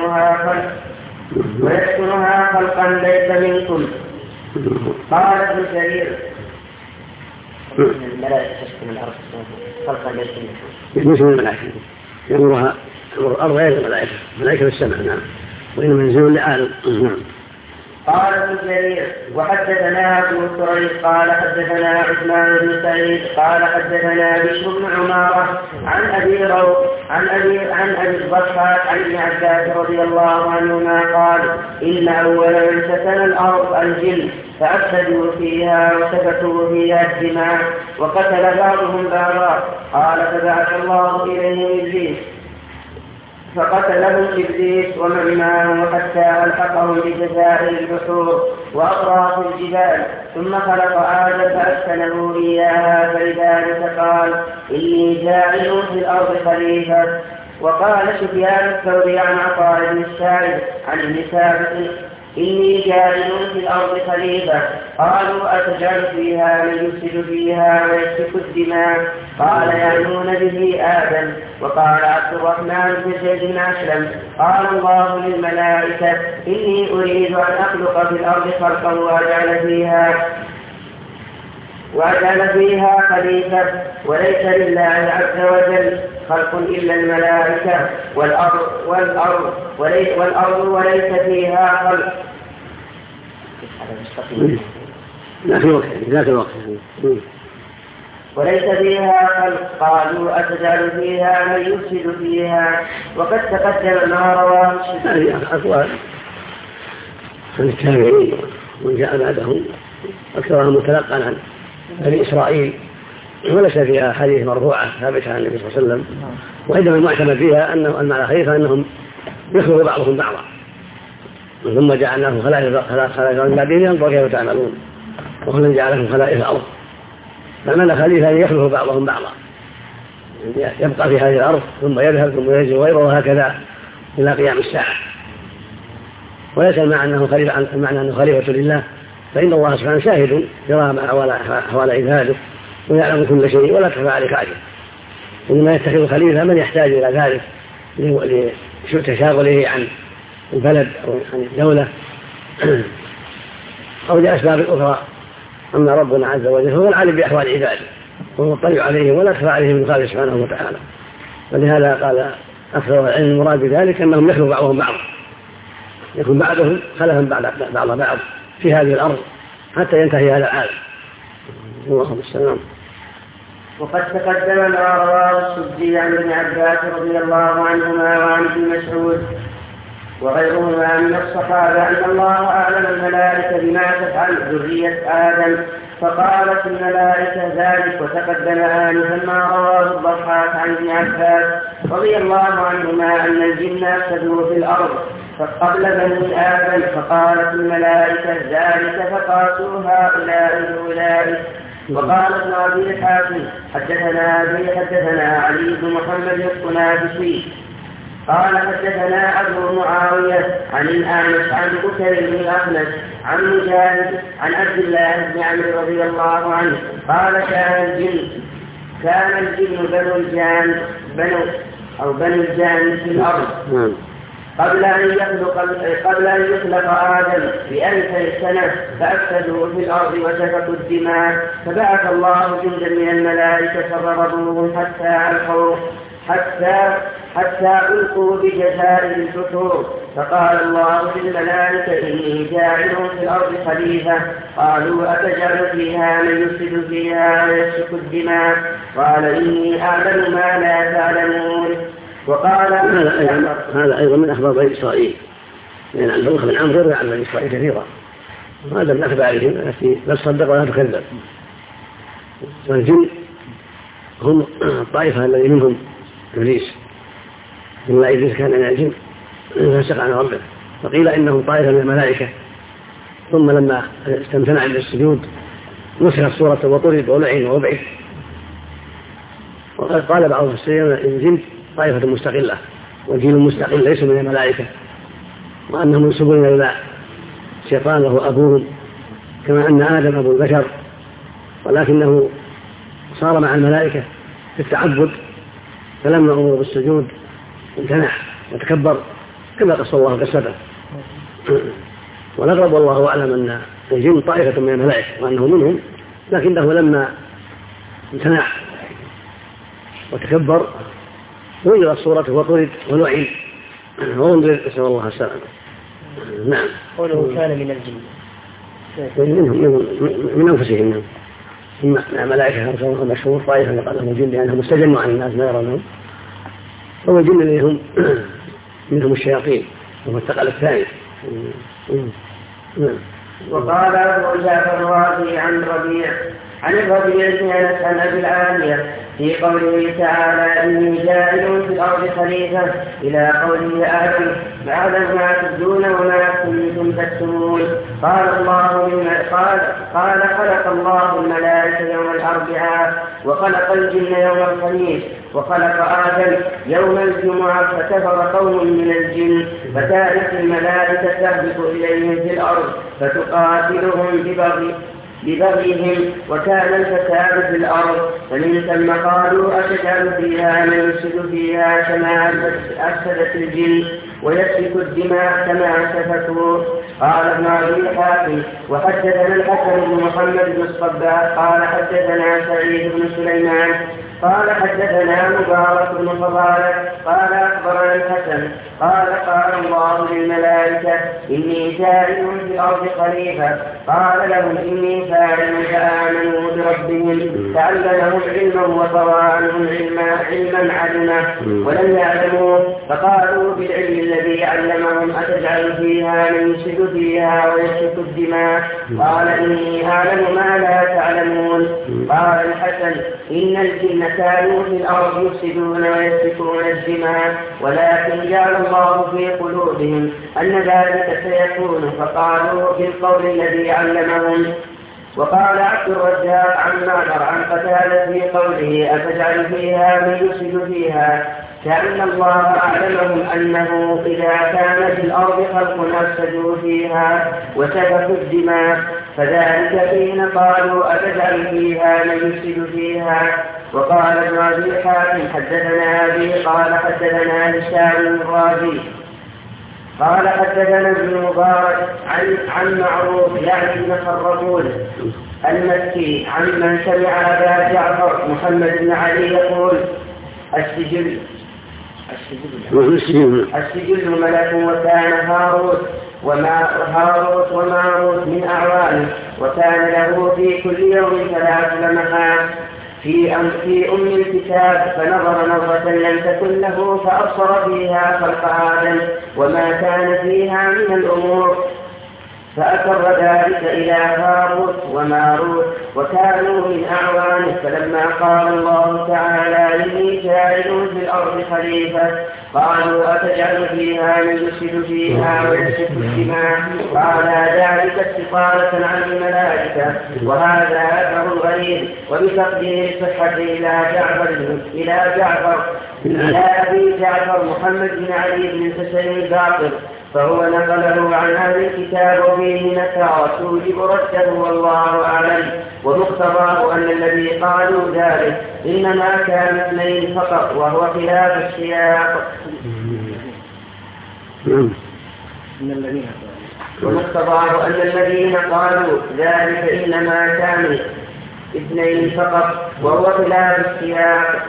ويسكنها خلقا ليس منكم. قال ابن جرير الملائكة تسكن الأرض خلقا ليس منكم مثل الملائكة يأمرها الأرض غير الملائكة، ملائكة السماء. نعم. وإنما ينزلون لعالم. نعم. قال ابن جرير وحدثنا أبو كريب قال حدثنا عثمان بن سعيد قال حدثنا بشر بن عمارة عن أبي الضحاك عن ابن عباس رضي الله عنهما قال إن أول من سكن الأرض الجن فأفسدوا فيها وسفكوا فيها الدماء وقتل بعضهم بعضا. قال فبعث الله إليهم إبليس فقتلهم إبليس ومن معه حتى ألحقهم بجزائر البحور وأطراف الجبال، ثم خلق آدم فأسكنه إياها، فلذلك قال إني جاعل في الأرض خليفة. وقال سفيان الثوري عن عطاء بن السائب عن ابن ثابت إني جاعل في الأرض خليفة. قالوا أتجعل فيها من يفسد فيها ويسفك الدماء؟ قال يعنون به آدم. وقال عبد الرحمن بن زيد بن أسلم قال الله للملائكة إني أريد أن أخلق في الأرض خلقا وأجعل فيها خليفة، وليس لله عز وجل خلق إلا الملائكة والأرض وليس فيها خلق. ذاك الوقت وليس فيها خلق. قالوا أتجعل فيها من يفسد فيها؟ وقد تقدم ما رواه هذه أقوال عن التابعين ومن جاء بعدهم أكثرهم متلقا عن بني إسرائيل، وليس فيها حديث مرفوعة ثابتة عن النبي صلى الله عليه وسلم. وإنما المعتمد فيها أنه المعنى خليفة أنهم يخلق بعضهم بعضا، ثم جعلناهم خلائف من بعدهم ينظر كيف تعملون، وكل جعلهم خلائف الأرض. فمعنى خليفة أن يخلق بعضهم بعضا، يبقى في هذه الأرض ثم يذهب ثم يجي غيره وهكذا إلى قيام الساعة. وليس المعنى أنه خليفة لله، فإن الله سبحانه شاهد يرى أحوال عباده ويعلم كل شيء ولا تخفى عليه خافية. إنما يتخذ خليفة من يحتاج إلى ذلك لتشاغله عن البلد أو عن الدولة أو لأسباب أخرى. أما ربنا عز وجل هو العالم بأحوال عباده ومطلع عليهم ولا تخفى عليهم من خالق سبحانه وتعالى. ولهذا قال أكثر العلم المراد بذلك أنهم يخلق بعضهم بعضا، يكون بعضهم خلفا بعض في هذه الأرض حتى ينتهي هذا العالم. اللهم السلام. وقد تقدم ما رواه السدي عن ابن عباس رضي الله عنهما وعن ابن مسعود وغيرهما من الصحابة أن الله أعلم الملائكة بما تفعل ذرية آدم فقالت الملائكة ذلك. وتقدم آنفا ما رواه الضحاك عن ابن عباس رضي الله عنهما أن الجن أفسدوا في الأرض قبل بني آدم فقالت الملائكة ذلك فقاسوا هؤلاء بأولئك. وقال ابن أبي حاتم حدثنا علي بن محمد القنافسي قال حدثنا أبو معاوية عن الأعمش عن بكر بن الأخنس عن مجاهد عن عبد الله بن عمرو رضي الله عنه قال كان الجن بنو الجان في الأرض قبل أن يخلق آدم ب1000 سنة فأفسدوا في الأرض وسفكوا الدماء فبعث الله جندا من الملائكة فضربوهم حتى ألقوا بجزائر الفتور. فقال الله للملائكة إني جاعل في الأرض خليفة. قالوا أتجعل فيها من يفسد فيها ويسفك الدماء؟ قال إني أعلم ما لا تعلمون. وقال هذا أيضا من أخبار بني إسرائيل، لأن عن بن عمرو روى عن بني إسرائيل كثيرا، وهذا من أخبارهم التي لا تصدق ولا تكذب. والجن هم الطائفة الذي منهم إبليس، إلا إبليس كان من الجن فسق عن ربه، فقيل إنهم طائفة من الملائكة. ثم لما استمتنع عند السجود نسخت صورة وطرد ولعن وابعد. وقد قال بعض المفسرين الجن طائفة مستقلة والجن مستقل ليس من الملائكة، وأنهم منسوبون إلى شيطان وهو أبوهم كما أن آدم أبو البشر، ولكنه صار مع الملائكة في التعبد فلما أمر بالسجود امتنع وتكبر كما قص الله قصته. ونقرب والله أعلم أن الجن طائفة من الملائكة وأنه منهم، لكنه لما امتنع وتكبر وجدت صورته وطرد ولعن وانظر نسأل الله السلامة. نعم. قوله كان من الجن من أنفسهم، الملائكة مشهور طائفة لقدهم الجن لأنهم استجنوا عن الناس ما يرونهم، هو الجن اللي هم منهم الشياطين وهو الثقل الثاني. وقال أبو جعفر الرازي عن الربيع بن أنس عن أبي العالية في قوله تعالى إني جاعل في الأرض خليفة إلى قوله آدم بعد ما تبدون وما كنتم تكتمون. قال خلق الله الملائكة يوم الأربعاء وخلق الجن يوم الخميس وخلق آدم يوم الجمعة فكفر قوم من الجن فكانت الملائكة تهبط إليهم في الأرض فتقاتلهم ببغيهم وكان الفساد في الأرض فمن ثم قالوا أتجعل فيها من يفسد فيها كما أفسدت الجن ويسفك الدماء كما سفكوا. قال ابن أبي حاتم وحدثنا الحسن بن محمد بن الصباح قال حدثنا سعيد بن سليمان قال حدثنا مبارك بن فضالة قال أخبرنا الحسن قال الله للملائكة إني جاعل في الأرض خليفة قال لهم إني فاعل فآمنوا بربهم فعلمهم علما وطوى عنهم علما علما ولم يعلموه فقالوا بالعلم الذي علمهم أتجعل فيها من يفسد فيها ويسفك الدماء قال إني أعلم ما لا تعلمون. قال الحسن إن الجن كانوا في الأرض يفسدون ويسفكون الدماء ولكن جعل الله في قلوبهم أن ذلك سيكون فقالوا بالقول الذي علمهم. وقال عبد الرزاق عن معمر عن قتادة في قوله أتجعل فيها من يفسد فيها كأن الله أعلمهم أنه إذا كان في الأرض خلق أفسدوا فيها وسفكوا الدماء فذلك حين قالوا أتجعل فيها من يفسد فيها. وقال ابن أبي حاتم حدثنا أبي قال حدثنا هشام الرازي قال حدثنا ابن مبارك عن معروف يعني ابن خرقون المكي عن من سمع أبا جعفر محمد بن علي يقول السجل ملك وكان هاروت وماروت من أعوانه وكان له في كل يوم 3 لمحات في أم الكتاب فنظر نظرة لم تكن له فأبصر فيها خلق آدم وما كان فيها من الأمور فأكر ذلك إلى هاروت وماروت وكانوا من أعوانه. فلما قال الله تعالى إني جاعل في الأرض خليفة قالوا أتجعل فيها من يفسد فيها ويسفك الدماء قال ذلك استطالة عن الملائكة وهذا أثر غريب. وبتقدير الصحة إلى أبي جعفر محمد بن علي بن الحسين الباقر فهو نقله عن أهل الكتاب وفيه نكارة توجب رده والله أعلم. ومقتضاه أن الذي قالوا ذلك إنما كان 2 فقط وهو خلاف السياق. ومقتضاه أن الذين قالوا ذلك إنما كان 2 فقط وهو خلاف السياق.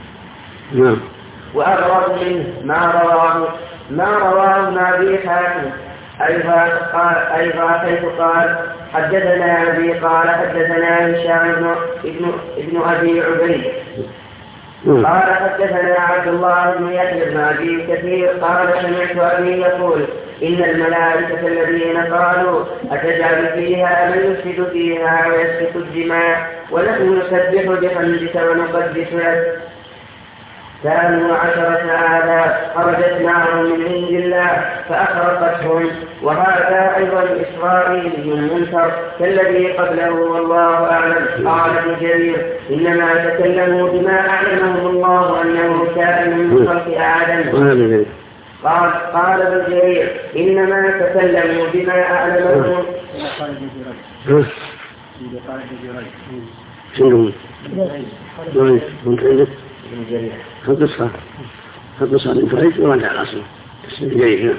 وأغرب منه ما رواه ابن أبي حاتم أيضا حيث قال حدثنا أبي قال حدثنا هشام ابن أبي عبيد قال حدثنا عبد الله بن يحيى بن أبي كثير قال سمعت أبي يقول إن الملائكة الذين قالوا أتجعل فيها من يفسد فيها ويسفك الدماء ونحن نسبح بحمدك ونقدس لك كانوا 10,000 خرجت معهم من عند الله فأخرقتهم. وهذا أيضا إسرائيلي منكر كالذي قبله والله أعلم. قال ابن جرير إنما تكلموا بما أعلمهم الله أنه كائن من خلق آدم. قال ابن جرير إنما تكلموا بما أعلمهم القصة من فريد ورجع الأصل جيد.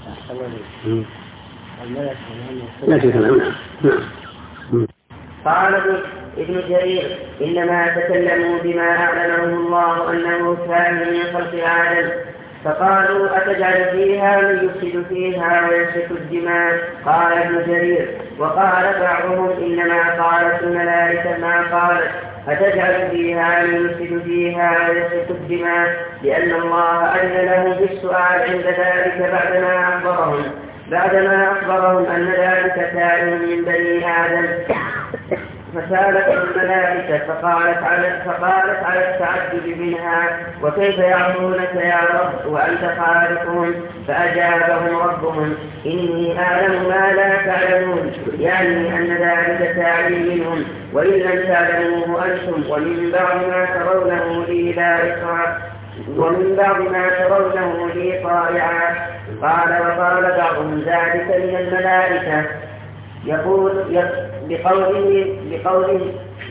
لكن كلامنا قال ابن جرير إنما تكلموا بما أعلمهم الله أنه كان من خلق آدم فقالوا أتجعل فيها من يفسد فيها ويسفك الدماء. قال ابن جرير وقال بعضهم إنما قالت الملائكة ما قالت أتجعل فيها من يفسد فيها ويسفك الدماء لأن الله أذن لهم بالسؤال عند ذلك بعدما أخبرهم أن ذلك كائن من بني آدم فسالت الملائكة فقالت على التعجب منها وكيف يعصونك يا رب وأنت خالقهم؟ فأجابهم ربهم إني أعلم ما لا تعلمون، يعني أن ذلك تعليم منهم وإن لم تعلموه أنتم ومن بعد ما ترونه لي طائعا. قال وقال بعضهم ذلك من الملائكة يقول بقوله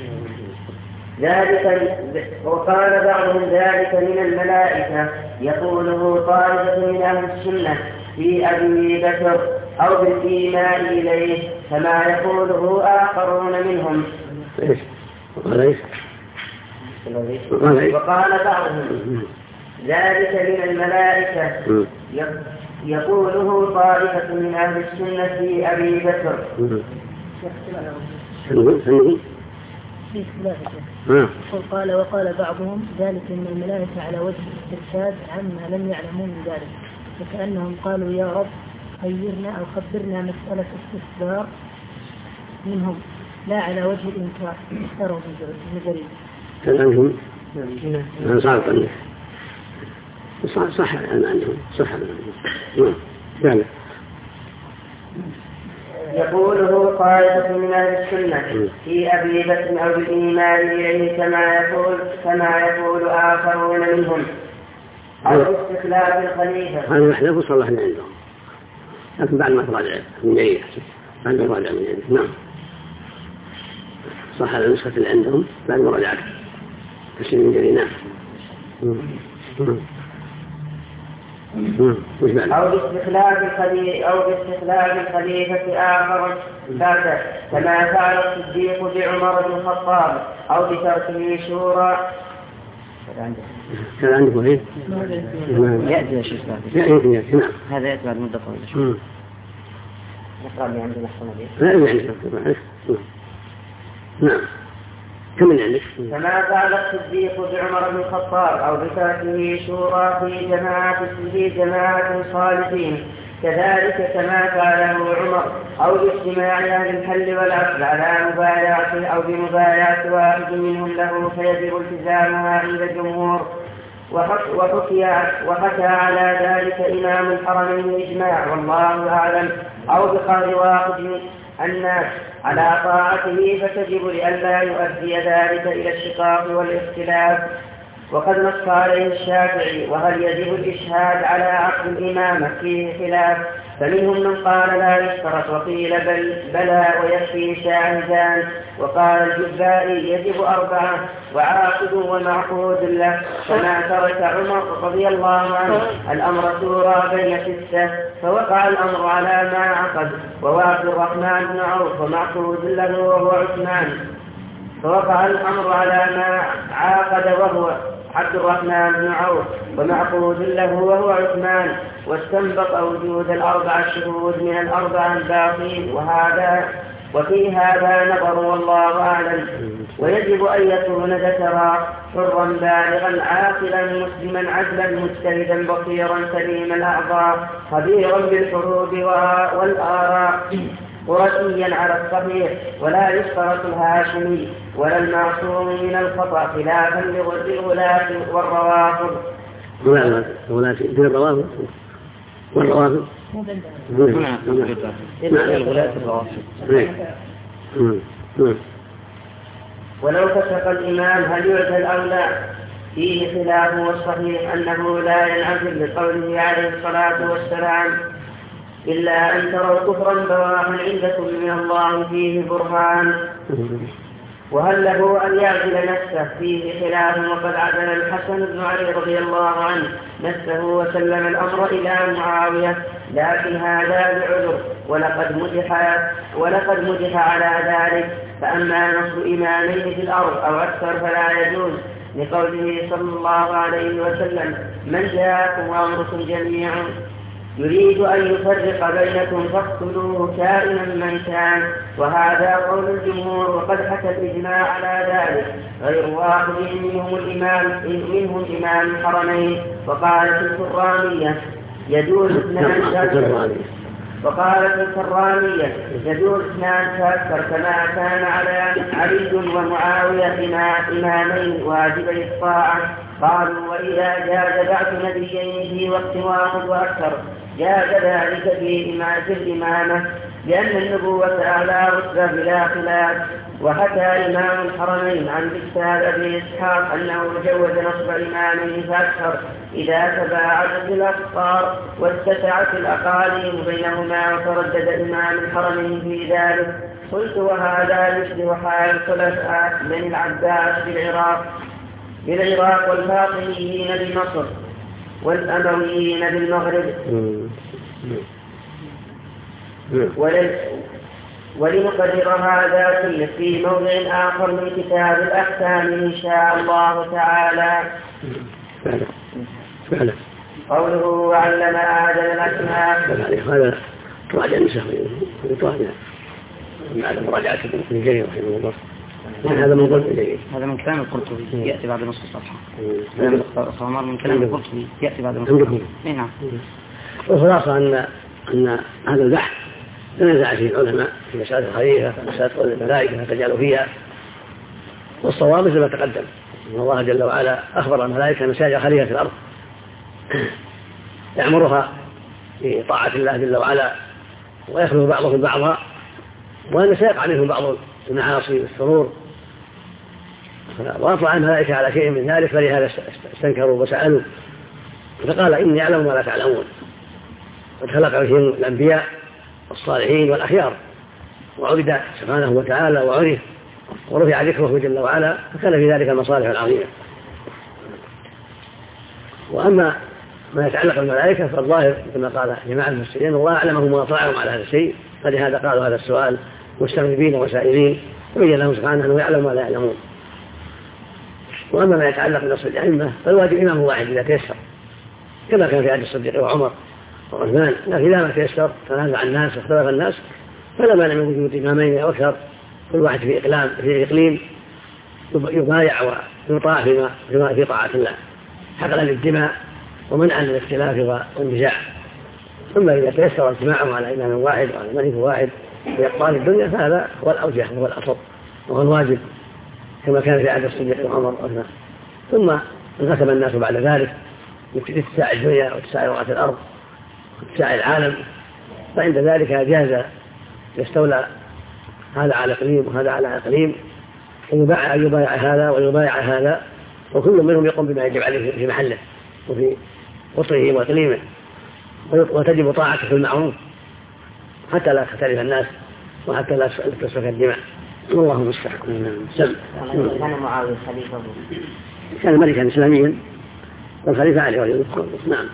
ذلك، وقال بعضهم ذلك من الملائكة يقوله طائفة من أهل السنة في أبي بكر أو بالإيمان إليه كما يقوله آخرون منهم. وقال بعضهم ذلك من الملائكة يقوله طائفة من أهل السنة في أبي بكر. قال وقال بعضهم ذلك من الملائكة على وجه الاسترشاد عما لم يعلموا من ذلك، فكأنهم قالوا يا رب خيرنا أو خبرنا مسألة استخبار منهم لا على وجه الإنكار. اختاروا من جريد كلامهم صح عندهم يقوله طائفة من أهل السنة في أبي بكر أو بالإيمان إليه كما يقول آخرون منهم أو استخلاف الخليفة. هذا يحلف وصلح عندهم، لكن بعد ما تراجع من جيد بعد ما تراجع من جيد. نعم صح على النسخة اللي عندهم بعد ما راجعت تسليم من جيد. نعم أو باستخلاف الخليفة آخر ذاته كما فعل الصديق بعمر بن الخطاب أو بتركه شورى. كان عندكم ايه؟ يأتي يا شيخ. نعم هذا يأتي بعد مدة طويلة. نقرأ اللي عندنا لا عندك. نعم كم عندك؟ كما فعل الصديق بعمر بن الخطاب أو بتركه شورى في جماعة صالحين كذلك كما فعله عمر أو باجتماع أهل الحل والعقد على مبايعته أو بمبايعة واحد منهم له فيجب التزامها عند الجمهور. وحكى على ذلك إمام الحرمين إجماع والله أعلم. أو بقول واحد الناس على طاعته فتجب لئلا يؤدي ذلك إلى الشقاق والاختلاف. وقد نص عليه الشافعي وهل يجب الإشهاد على عقد الإمامة فيه خلاف، فمنهم من قال لا يشترط وقيل بلى ويكفي شاهدان. وقال الجبائي يجب 4 وعاقد ومعقود له كما ترك عمر رضي الله عنه الأمر شورى بين 6 فوقع الأمر على ما عقد وعبد الرحمن بن عوف ومعقود له وهو عثمان. فوقع الأمر على ما عاقد وهو عبد الرحمن بن عوف ومعقود له وهو عثمان. واستنبط وجود 4 شهود من 4 الباقين وفي هذا نظر والله أعلم. ويجب أن يكون ذكرا حرا بالغا عاقلا مسلما عدلا مجتهدا بصيرا سليم الأعضاء خبيرا بالحروب والآراء قرشيا على الصحيح ولا يشترط الهاشمي ولا المعصوم من الخطأ خلافا للغلاة والروافض. والروافض ولو فسق الإمام هل يعزل أو لا فيه خلاف، والصحيح أنه لا ينعزل لقوله عليه الصلاة والسلام إلا أن تروا كفرا بواحا عندكم من الله فيه برهان. وهل له أن يعزل نفسه فيه خلاف، وقد عزل الحسن بن علي رضي الله عنه نفسه وسلم الأمر إلى معاوية، لكن هذا بعذر ولقد مدح على ذلك. فأما نصب إمامين في الأرض أو أكثر فلا يجوز لقوله صلى الله عليه وسلم من جاءكم وأمركم جميعا يريد أن يفرق بينكم فاقتلوه كائنا من كان. وهذا قول الجمهور وقد حكى الإجماع على ذلك غير واحد منهم إمام الحرمين. وقالت الكرامية يجوز ابن وقالت الكرامية يجوز اثنان فأكثر كما كان علي ومعاوية إمامين واجبي الطاعة. قالوا وإذا جاز بعث نبيين في وقت واحد وأكثر جاز ذلك في الإمامة لأن النبوة أعلى رتبة بلا خلاف. وحكى إمام الحرمين عن الأستاذ أبي إسحاق أنه جوز نصب إمامين فأكثر إذا تباعدت الأقطار واتسعت الأقاليم بينهما وتردد إمام الحرمين في ذلك. قلت وهذا يشبه حال الخلفاء بني العباس بالعراق والفاطميين بمصر والأمويين بالمغرب. ولنقرر هذا كله في موضع آخر من كتاب الأحكام إن شاء الله تعالى. قوله وعلم آدم الأسماء. هذا تراجع النساء يتراجع بعد مراجعة ابن جرير رحمه الله. هذا من قلت جيد. هذا من كلام القرطبي يأتي بعد نصف الصفحة. هذا من كلام القرطبي يأتي بعد نصف الصفحة. نعم. والخلاصة أن هذا البحث تنازع فيه العلماء في مسألة الخليفة مسألة الملائكة تجعل فيها. والصواب مثل ما تقدم أن الله جل وعلا أخبر الملائكة مساجد خليفة في الأرض يأمرها بطاعة الله جل وعلا ويخلو بعضهم بعضا وأن سيقع منهم بعض المعاصي والشرور. وأطلع الملائكة على شيء من ذلك فلهذا استنكروا وسألوا فقال إني أعلم ما لا تعلمون. قد خلق فيهم الأنبياء والصالحين والأخيار وعبد سبحانه وتعالى وعرف ورفع ذكره جل وعلا فكان في ذلك المصالح العظيمة. وأما ما يتعلق بالملائكة فالظاهر كما قال جماعة المفسرين الله أعلمهم وأطلعهم على هذا الشيء فلهذا قالوا هذا السؤال مستغربين وسائلين وبين لهم سبحانه أنه يعلم ما لا يعلمون. وأما ما يتعلق بنصر الأئمة فالواجب إمام واحد إذا تيسر كما كان في عهد الصديق وعمر وعثمان. لكن إذا ما تيسر تنازع الناس واختلف الناس فلا مانع من وجود إمامين أو أكثر كل واحد في إقليم يبايع ويطاع في طاعة الله حقلا للدماء ومنعا للاختلاف والنزاع. ثم إذا تيسر اجتماعهم على إمام واحد وعلى ملك واحد بإقبال الدنيا فهذا هو الأوجه وهو الأصل وهو الواجب كما كان في عهد الصديق وعمر وعثمان. ثم انقسم الناس بعد ذلك لاتساع الدنيا واتساع رؤية الأرض واتساع العالم فعند ذلك جاز يستولى هذا على إقليم وهذا على إقليم يبايع هذا ويبايع هذا وكل منهم يقوم بما يجب عليه في محله وفي قطره وإقليمه وتجب طاعته في المعروف حتى لا تختلف الناس وحتى لا تسفك الدماء. والله المستعان. كان معاوية خليفة كان ملكا إسلاميا والخليفة عليه ولي الخلق. نعم.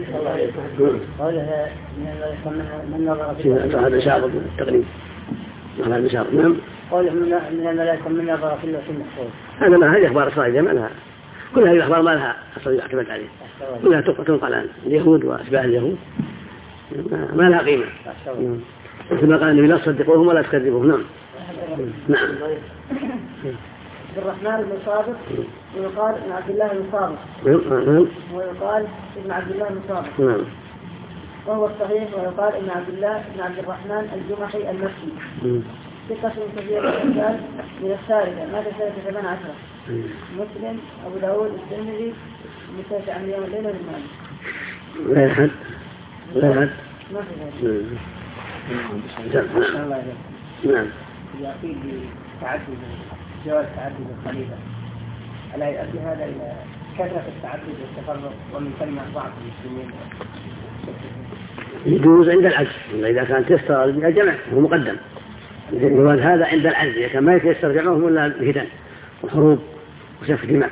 قوله من نظر في هذا شاطر التقريب. هذا المشار. نعم. قوله من الملائكة من نظر في اللوح المحفوظ. هذا ما هذه أخبار إسرائيل ما لها كل هذه الأخبار ما لها أصل يعتمد عليه كلها تنقل عن اليهود وأشباه اليهود ما لها قيمة. كما قال النبي لا تصدقوهم ولا تكذبوهم. نعم. نعم. عبد الرحمن بن صابر ويقال ابن عبد الله بن صابر ويقال ابن عبد الله بن صابر وهو الصحيح ويقال ابن عبد الله بن عبد الرحمن الجمحي المكي ثقة كثير الرجال من الثالثة ماذا سنة 18 مسلم أبو داود الترمذي متاسع عن يوم الليلة بالمال لا أحد ما في ذلك. نعم. يأتي بتعدد جواز تعدد الخليفة ألا يؤدي هذا إلى كثرة التعدد والتفرق ومن ثم ضعف المسلمين؟ يجوز عند العجز إذا كان تيسر الجمع هو مقدم. جواز هذا عند العجز إذا كان ما يتيسر جمعهم إلا الفتن والحروب وسفك دماء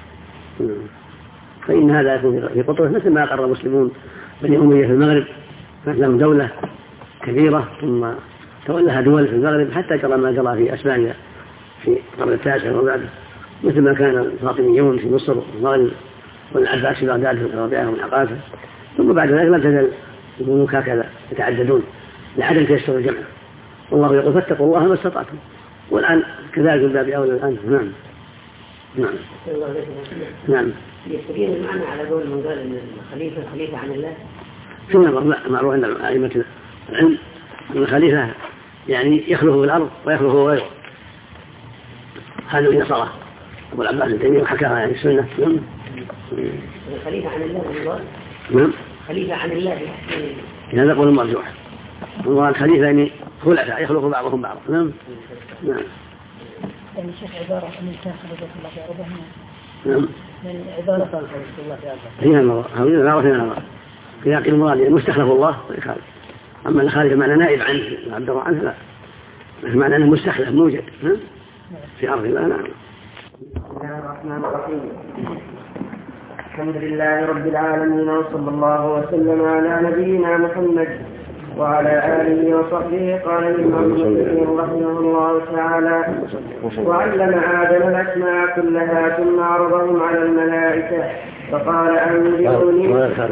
فإن هذا يكون في قطره مثل ما أقر المسلمون بني أمية في المغرب فلهم دولة كبيرة ثم تولها دول في المغرب حتى جرى ما جرى في أسبانيا في القرن التاسع وبعده مثل ما كان الفاطميون في مصر والمغرب والعباس في بغداد في الربيعة والعقافة. ثم بعد ذلك لم تزل الملوك هكذا يتعددون لعدم تيسر الجمع. والله يقول فاتقوا الله ما استطعتم والآن كذلك الباب أولى الآن. نعم. نعم. نعم. يستقيم المعنى على قول من قال ان الخليفة عن الله في نظر لا معروف عند أئمة العلم أن الخليفة يعني يخلفه في الأرض ويخلفه غيره. هذا من صلاة أبو العباس التيمية وحكاها يعني السنة. الخليفة عن الله. نعم. خليفة عن الله. هذا قول مرجوح. والله الخليفة يعني خلفاء يخلق بعضهم بعضا. نعم. نعم. يعني الشيخ عبارة عن إنسان خلقه الله في أرضه. نعم. يعني عبارة عن خلقه الله في أرضه. هي النظر. هذه النظر هنا نظر. في عقل المراد المستخلف الله ويخالف. أما الخالف معنى نائب عنه عبد الله عنه لا. معنى أنه مستخلف موجد في أرض الله. نعم. بسم الله الرحمن الرحيم. الحمد لله رب العالمين وصلى الله وسلم على نبينا محمد وعلى آله وصحبه. قال الإمام مسلم رحمه الله تعالى: وعلم آدم الأسماء كلها ثم عرضهم على الملائكة فقال أنبئوني.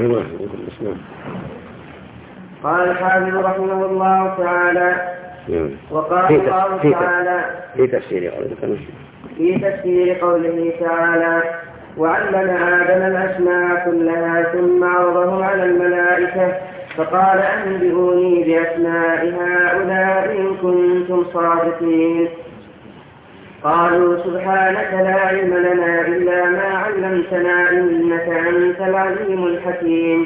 قال الحافظ رحمه الله تعالى: وقال الله تعالى في تفسير قوله تعالى: وعلم آدم الأسماء كلها ثم عرضهم على الملائكة فقال أنبئوني بأسماء هؤلاء إن كنتم صادقين. قالوا سبحانك لا علم لنا إلا ما علمتنا إنك أنت العليم الحكيم.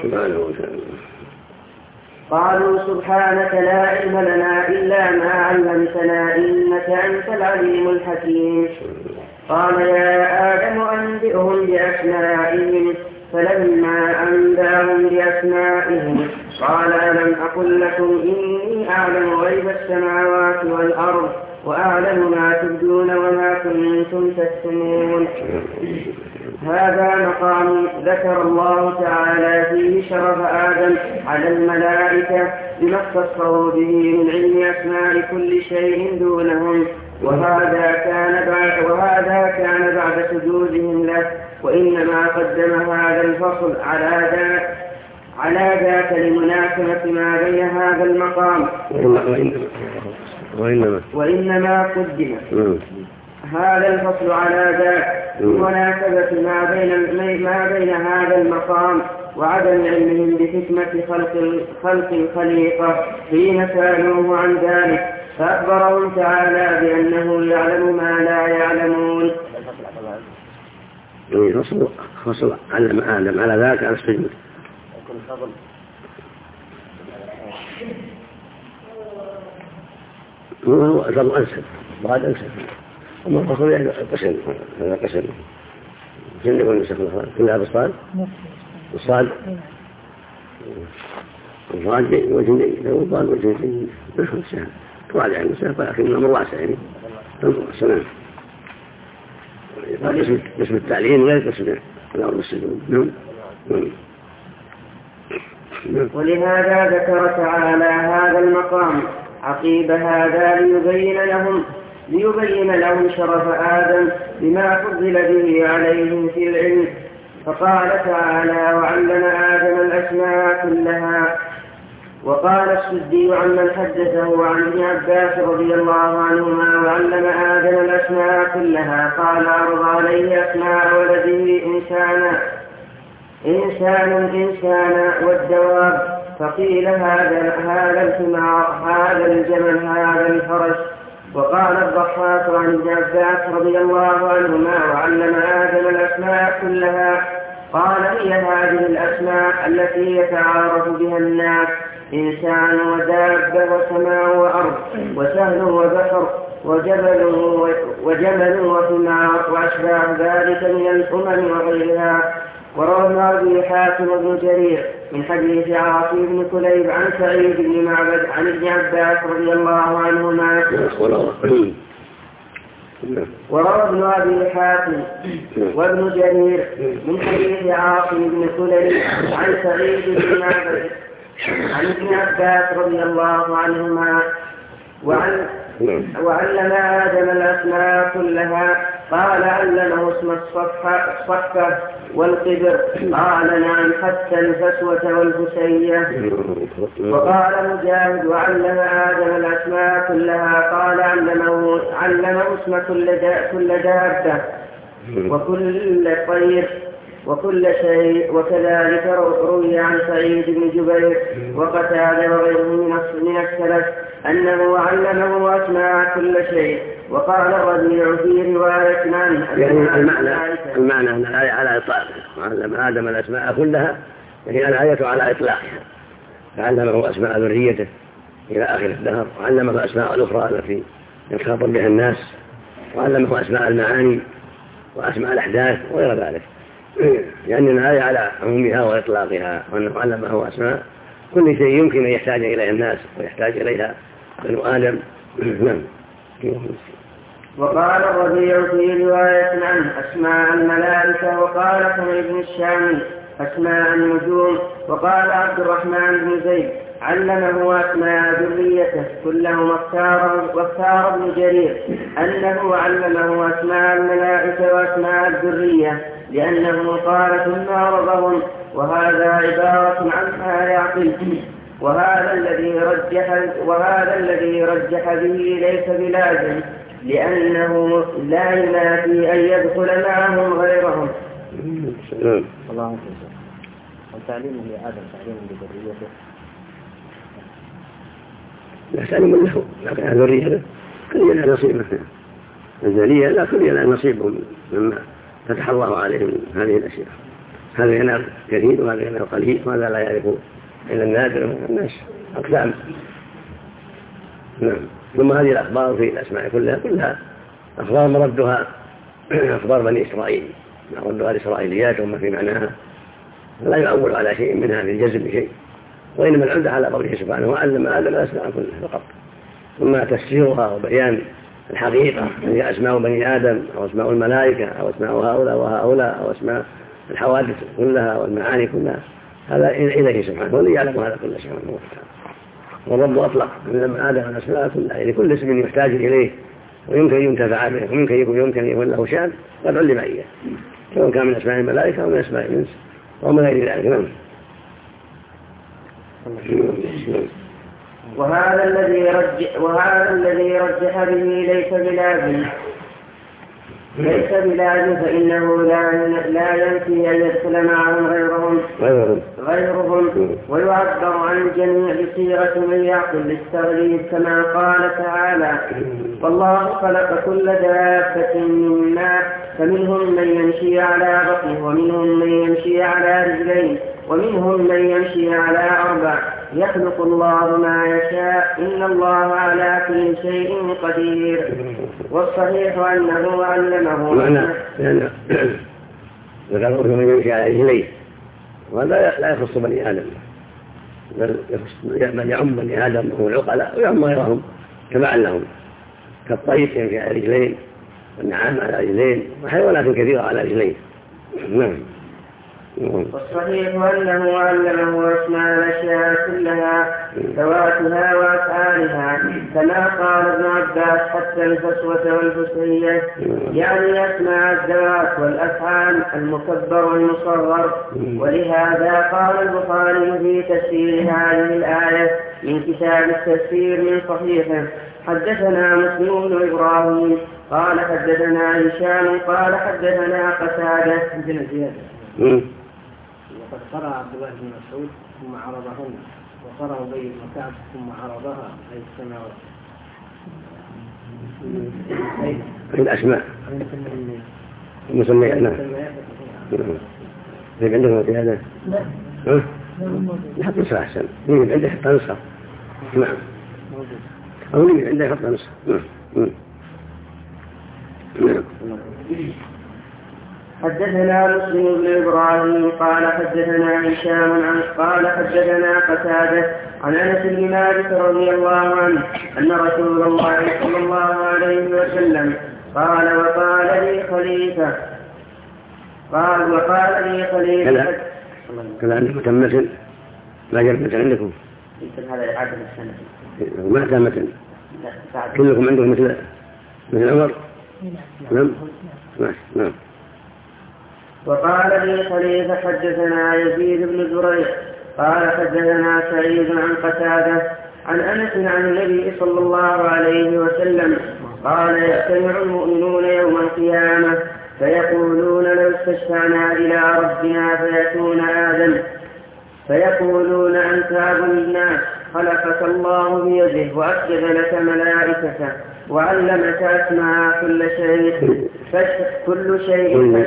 قالوا سبحانك لا علم لنا إلا ما علمتنا إنك أنت العليم الحكيم. قال يا آدم أنبئهم بأسمائهم فلما أنبأهم بأسمائهم قال ألم أقل لكم إني أعلم غيب السماوات والأرض وأعلم ما تبدون وما كنتم تكتمون. هذا مقام ذكر الله تعالى فيه شرف آدم على الملائكة بما اختصه به من علم أسماء كل شيء دونهم، وهذا كان بعد سجودهم له، وإنما قدم هذا الفصل على ذاك لمناسبة ما بين هذا المقام، وإنما قدم هذا الفصل على ذاك لمناسبة ما بين هذا المقام وعدم علمهم بحكمة خلق الخليقة حين سألوه عن ذلك، فأخبرهم تعالى بأنه يعلم ما لا يعلمون. فصل علم آدم على ذاك على السجود. هو أثر أنسب بعد أنسب أما الفصل يعني قسم، هذا قسم جن والنسخ كلها بالصاد والصاد والصاد والجن والضاد والجن والشهر توالي عن المسافة لكن الأمر واسع يعني سلام. هذا اسم التعليم غير اسم الأمر بالسجود. ولهذا ذكر تعالى هذا المقام عقيب هذا ليبين لهم شرف آدم بما فضل به عليهم في العلم. فقال تعالى: وعلم آدم الأسماء كلها. وقال السدي عمن حدثه عن ابن عباس رضي الله عنهما: وعلم آدم الأسماء كلها. قال: عرض عليه أسماء ولده إنسانا والدواب، فقيل هذا الحمار، هذا الجمل، هذا الفرس. وقال الضحاك عن ابن عباس رضي الله عنهما: وعلم آدم الأسماء كلها. قال: هي هذه الأسماء التي يتعارف بها الناس: إنسان ودابة وسماء وأرض وسهل وبحر وجبل وحمار وأشباه ذلك من الأمم وغيرها. وروى أبي حاتم بن جرير من حديث عاصم بن كليب عن سعيد بن معبد عن ابن عباس رضي الله عنهما. وروى ابن أبي حاتم وابن جرير من حديث عاصم بن كليب عن سعيد بن معبد عن ابن عباس رضي الله عنهما. وعلم آدم الأسماء كلها. قال: علمه اسم الصفة والقبر. قال: نعم، حتى الفسوة والفسية. وقال مجاهد: وعلم آدم الأسماء كلها. قال: علمه اسم كل دابة وكل طير وكل شيء. وكذلك روي عن سعيد بن جبير وقتادة وغيره من السلف أنه علمه أسماء كل شيء. وقال الربيع في رواية عنه يعني المعنى أن الآية على إطلاقها، وعلم آدم الأسماء كلها، وهي الآية على إطلاقها، فعلمه أسماء ذريته إلى آخر الدهر، وعلمه أسماء الأخرى التي يخاطب بها الناس، وعلمه أسماء المعاني وأسماء الأحداث وغير ذلك، لأن الآية على عمومها وإطلاقها، وأنه علمه أسماء كل شيء يمكن أن يحتاج إليه الناس ويحتاج إليها بنو آدم. نعم. وقال الربيع في رواية عنه أسماء الملائكة. وقال حميد بن الشامي أسماء النجوم. وقال عبد الرحمن بن زيد علمه أسماء ذريته كلهم. واختار ابن جرير أنه علمه أسماء الملائكة وأسماء الذرية لأنه قال ثم عرضهم، وهذا عبارة عما يعقل. وهذا الذي رجح به ليس بلازم، لأنه لا ينافي أن يدخل معهم غيرهم. الله أكبر. وتعليمه لآدم تعليم لذريته، لا تعلم له، لكن ذريته كل ينال نصيبه. الذرية لا كل ينال نصيبهم مما فتح الله عليهم من هذه الأشياء. هذا ينال كثير وهذا ينال قليل، وهذا لا يعرف إلا النادر من الناس أقسام. نعم. ثم هذه الأخبار في الأسماء كلها أخبار مردها أخبار بني إسرائيل، مردها الإسرائيليات وما في معناها، لا يعول على شيء منها في الجزم بشيء، وإنما العمدة على قوله سبحانه وعلم آدم الأسماء كلها فقط. ثم تفسيرها وبيان الحقيقة هي أسماء بني آدم أو أسماء الملائكة أو أسماء هؤلاء وهؤلاء أو أسماء الحوادث كلها والمعاني كلها، هذا إليه سبحانه والذي يعلم هذا كله سبحانه وتعالى. والرب أطلق علم آدم الأسماء كلها، يعني كل اسم يحتاج إليه ويمكن ينتفع به ويمكن يكون له شأن قد علم إياه، سواء كان من أسماء الملائكة أو من أسماء الإنس أو من غير ذلك. وهذا الذي رجح به ليس بلازم فإنه لا ينفي أن يدخل معهم غيرهم. ويعبر عن الجميع بصيغة من يعقل للتغليب كما قال تعالى والله خلق كل دابة من ماء فمنهم من يمشي على بطنه ومنهم من يمشي على رجلين ومنهم من يمشي على 4 يخلق الله ما يشاء إن الله على كل شيء قدير. والصحيح أنه علمه معنى ذكره من يمشي على رجليه، وهذا لا يخص بني آدم، بل يعم بني آدم هم العقلاء ويعم غيرهم تبعا لهم، كالطير يمشي على رجلين والنعام على رجلين وحيوانات كثيرة على رجلين. نعم. والصحيح أنه علمه أسماء الأشياء كلها ذواتها وأفعالها كما قال ابن عباس حتى الفسوة والفسية، يعني أسماء الذوات والأفعال المكبر والمصغر. ولهذا قال البخاري في تفسير هذه الآية من كتاب التفسير من صحيحه حدثنا مسلم بن إبراهيم قال حدثنا هشام قال حدثنا قتادة بن زياد. وقد قرأ عبد الله بن مسعود ثم عرضهن، وقرأ أبي بن كعب ثم عرضها أي السماوات. في الأسماء المسميات. نعم. يجب عندكم في هذا؟ لا. نحط نسخة أحسن. يجب عندك حتى نسخة. نعم. أو يجب عندك حتى نسخة. نعم. حدثنا مسلم بن إبراهيم قال حدثنا هشام قال حدثنا قتادة عن أنس بن مالك رضي الله عنه أن رسول الله صلى الله عليه وسلم قال وقال لي خليفة كلا عندكم تمثل ما جرب مثل عندكم هذا إعادة السنة ما تمثل كلكم عندكم مثل عمر. نعم. نعم. وقال لي خليفة حدثنا يزيد بن زريع قال حدثنا سعيد عن قتادة عن أنس عن النبي صلى الله عليه وسلم قال يجتمع المؤمنون يوم القيامة فيقولون لو استشفعنا إلى ربنا فيأتون آدم فيقولون أنت أبو الناس خلقك الله بيده وأسجد لك ملائكته وعلمك أسماء كل شيء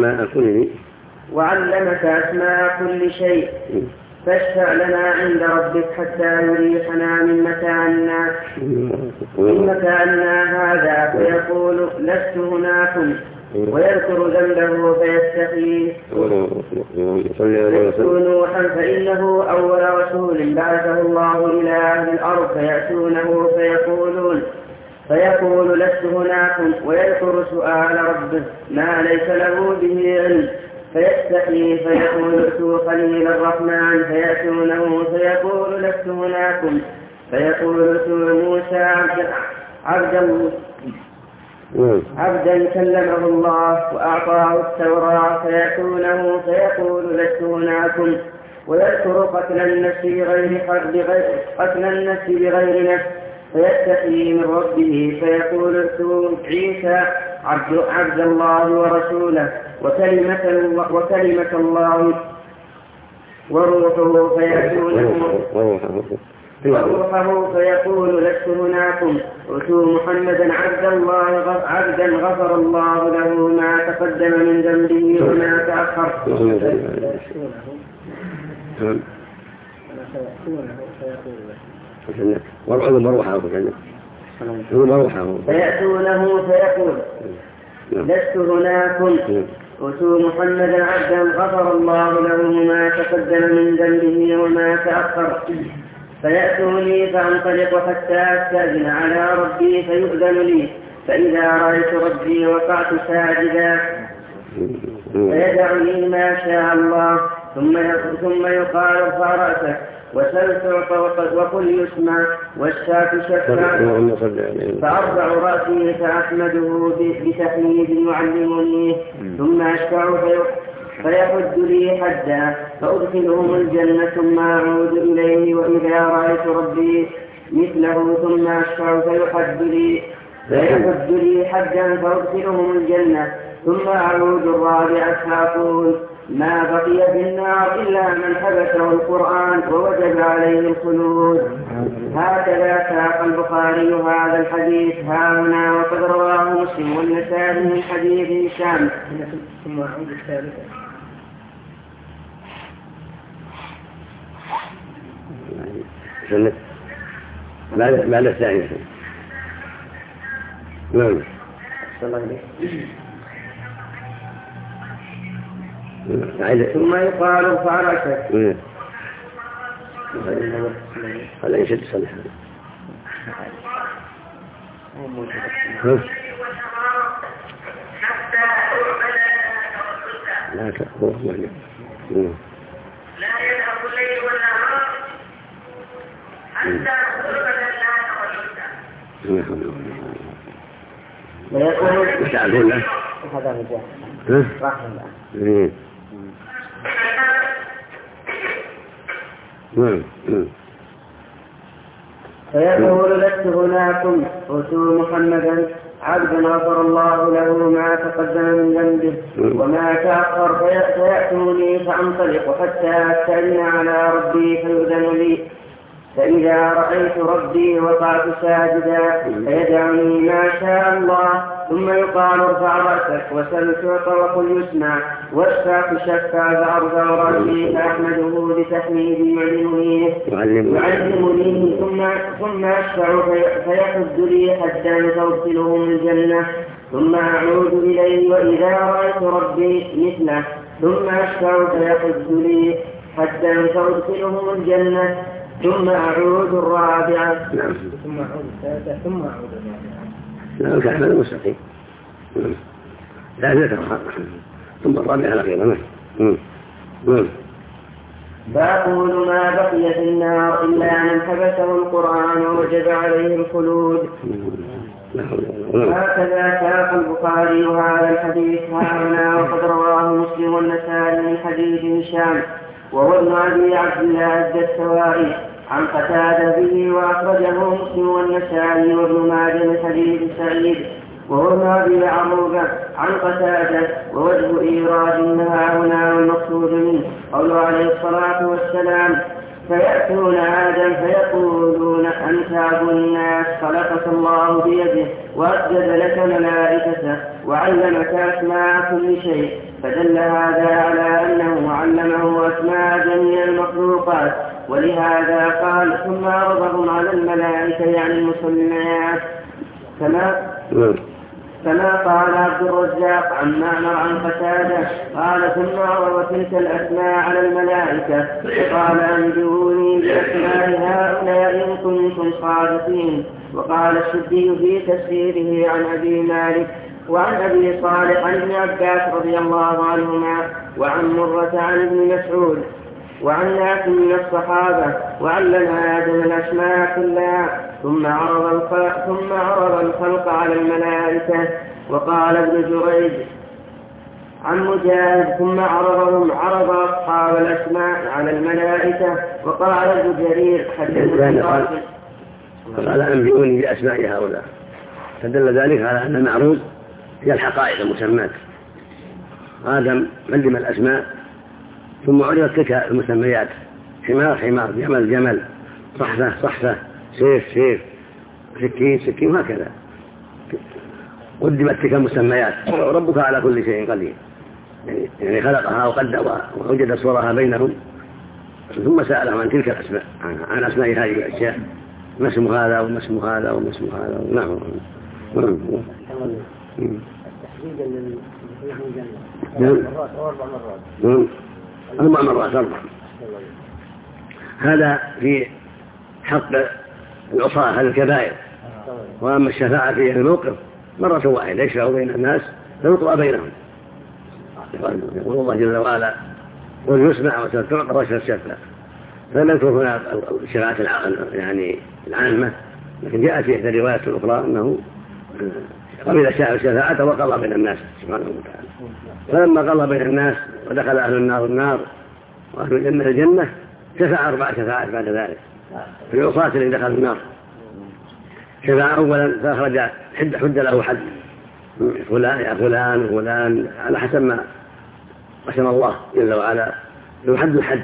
وعلمك أسماء كل شيء فاشفع لنا عند ربك حتى يريحنا من مكاننا هذا فيقول لست هناكم ويذكر ذنبه فيستحيي نوحا فإنه أول رسول بعثه الله إلى أهل الأرض فيأتونه فيقول لست هناكم ويذكر سؤال ربه ما ليس له به علم فيستحيي فيقول ائتوا خليل الرحمن فيأتونه فيقول لست هناكم فيقول ائتوا موسى عبدا كلمه الله وأعطاه التوراة فيأتونه فيقول لست هناكم ويذكر قتل النفس بغير نفس فيستحيي من ربه فيقول ائتوا عيسى عبد الله ورسوله وكلمة الله وروحه فيقول لست هناكم ائتوا محمدا عبدا غفر الله له ما تقدم من ذنبه وما تأخر فيأتونه فيقول لست هناكم ائتوا محمدا عبدا غفر الله له ما تقدم من ذنبه وما تأخر فيأتوني فأنطلق حتى أستأذن على ربي فيؤذن لي فإذا رأيت ربي وقعت ساجدا فيدعني ما شاء الله ثم يقال ارفع رأسك وسل تعطى وقل يسمع والشاة شفع فأرفع رأسي فأحمده بتحميد يعلمني ثم أشفع فيحد لي حدا فأدخلهم الجنة ثم أعود إليه وإذا رأيت ربي مثله ثم أشفع فيحد لي حدا فأدخلهم الجنة ثم أعود الرابعة فأقول ما بقي في النار إلا من حبسه القرآن ووجب عليه الخلود. هكذا ساق البخاري هذا الحديث هاهنا وقد رواه مسلم والنسائي من حديث هشام. ثم أعود الثالثة بعد الثانية. نعم. ثم يقال ارفع رأسك. هذا يشد صلح. لا تأخذ مهنة. لا يذهب الليل والنهار حتى تغرب الناس ويقول تعالوا له هذا رجال رحمه الله. فيقول لست هناكم ائتوا محمدا عبدا غفر الله له ما تقدم من ذنبه وما تأخر فيأتوني فأنطلق حتى أستأذن على ربي فيؤذن لي فإذا رأيت ربي وقعت ساجدا فيدعني ما شاء الله ثم يقال ارفع رأسك وسل تعطى وقل يسمع واشفع تشفع فأرفع رأسي فأحمده بتحميد يعلمني ثم أشفع فيحد لي حتى فأدخلهم الجنة ثم أعود إليه وإذا رأيت ربي مثله ثم أشفع فيحد لي حتى فأدخلهم الجنة ثم أعود الرابعة. ثم أعود الثالثة ثم أعود الرابعة. لا كان هذا مستقيم. لا ذكر ثم الرابعة الأخيرة. فأقول ما بقي في النار إلا من حبسه القرآن ووجب عليه الخلود. هكذا ساق البخاري هذا الحديث هاهنا وقد رواه مسلم والنسائي من حديث هشام وهو ابن أبي عبد الله الدستوائي عن قتادة به وأخرجه مسلم والنسائي وابن ماجه من حديث سعيد وهو ما أبي عروبة عن قتادة. ووجه إيرادها هنا والمقصود منه قوله عليه الصلاة والسلام: فيأتون آدم فيقولون أنت أبو الناس، خلقك الله بيده وأسجد لك ملائكته وعلمك أسماء كل شيء، فدل هذا على أنه علمه أسماء جميع المخلوقات. ولهذا قال: ثم عرضهم على الملائكة يعني المسميات، كما قال عبد الرزاق عن معمر عن قتادة قال: ثم عرض تلك الأسماء على الملائكة فقال: أنبئوني بأسماء هؤلاء إن كنتم صادقين. وقال السدي في تفسيره عن أبي مالك وعن أبي صالح عن ابن عباس رضي الله عنهما وعن مرة عن ابن مسعود وعن ناس من الصحابة: وعلم آدم الأسماء كلها ثم عرض الخلق على الملائكة. وقال ابن جريج عن مجاهد: ثم عرض أصحاب الأسماء على الملائكة. وقال ابن جرير: حدثنا قال: أنبئوني بأسماء هؤلاء، فدل ذلك على أن المعروض هي الحقائق المسمات. آدم علم الأسماء ثم عرضت تلك المسميات: حمار حمار، جمل جمل، صحفة صحفة، سيف سيف، سكين سكين، وهكذا قدمت تلك المسميات. ربك على كل شيء قدير، يعني خلقها وقدرها ووجد صورها بينهم، ثم سألهم عن تلك الأسماء، عن أسماء هذه الأشياء، ما اسم هذا وما اسم هذا وما اسم هذا. نعم. التحديد الذي فيه الجنة 4 مرات 4. هذا في حق العصاة هذا الكبائر. وأما الشفاعة في الموقف مرة واحدة يشفع بين الناس فيقضى بينهم. يقول الله جل وعلا: قل يسمع وستعطى واشفع الشفاع. فلم يذكر هنا الشفاعة يعني العامة، لكن جاءت في إحدى الروايات الأخرى أنه قبل الشفاعة وقضى بين الناس سبحانه وتعالى. فلما قضى بين الناس ودخل أهل النار النار وأهل الجنة الجنة، شفع 4 شفاعات بعد ذلك في العصاة اللي دخلوا النار. شفع أولا فأخرج حد له حد، فلان يا فلان وفلان على حسب ما قسم الله جل وعلا، له حد الحد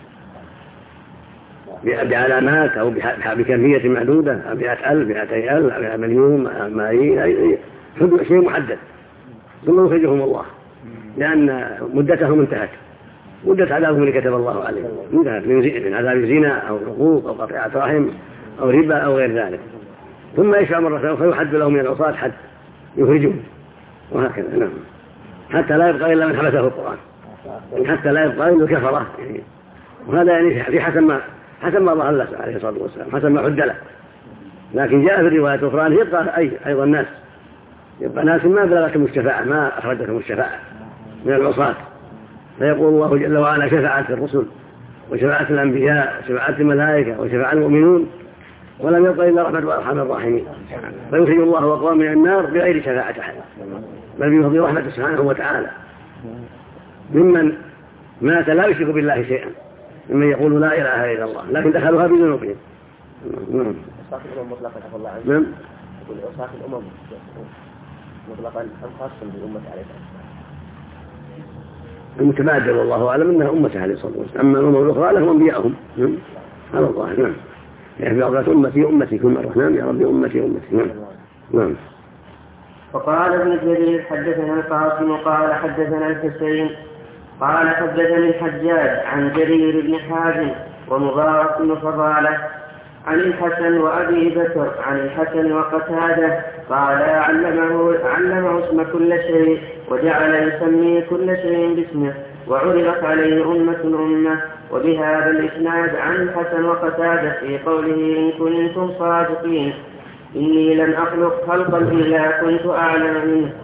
بعلامات أو بكمية محدودة، 100,000 200,000 مليون ملايين، حدود شيء محدد، ثم يخرجهم الله لأن مدتهم انتهت، مدة عذابهم اللي كتب الله عليهم انتهت، من عذاب الزنا أو العقوق أو قطيعة رحم أو ربا أو غير ذلك. ثم يشفع مرة أخرى يحد لهم من العصاة حد يخرجهم، وهكذا. نعم. حتى لا يبقى إلا من حبسه القرآن، حتى لا يبقى إلا كفرة. وهذا يعني في حسب ما الله عليه الصلاة والسلام، حسب ما حد له. لكن جاء في الرواية الأخرى أن يبقى أيضا الناس، يبقى ناس ما بلغتهم الشفاعة، ما أخرجتهم الشفاعة من العصاة، فيقول الله جل وعلا: شفاعة الرسل وشفاعة الأنبياء وشفاعة الملائكة وشفاعة المؤمنون، ولم يبق إلا رحمة وأرحم الراحمين. فيخرج الله أقوام من النار بغير شفاعة أحد، بل بفضل رحمته سبحانه وتعالى، ممن مات لا يشرك بالله شيئا، ممن يقول لا إله إلا الله، لكن دخلوها بذنوبهم. عصاة الأمم مطلقا الله عز وجل. يقول عصاة الأمم مطلقا أم خاصة بأمة عليه الصلاة المتبادل والله أعلم أنها أمة عليه الصلاة والسلام، أما الأمم الأخرى لهم أنبياءهم على الله. نعم. يعني أغلق أمتي أمتي كل مرة. نعم يا ربي أمتي أمتي. نعم. وقال ابن جرير: حدثنا القاسم قال حدثنا الحسين قال حدثني الحجاج عن جرير بن حازم ومبارك بن فضالة عن الحسن وأبي بكر عن الحسن وقتادة قال: علمه اسم كل شيء وجعل يسمي كل شيء باسمه، وعرضت عليه أمة. وبهذا الإسناد عن الحسن وقتادة في قوله: إن كنتم صادقين إني لن أخلق خلقا إلا كنت أعلم منه.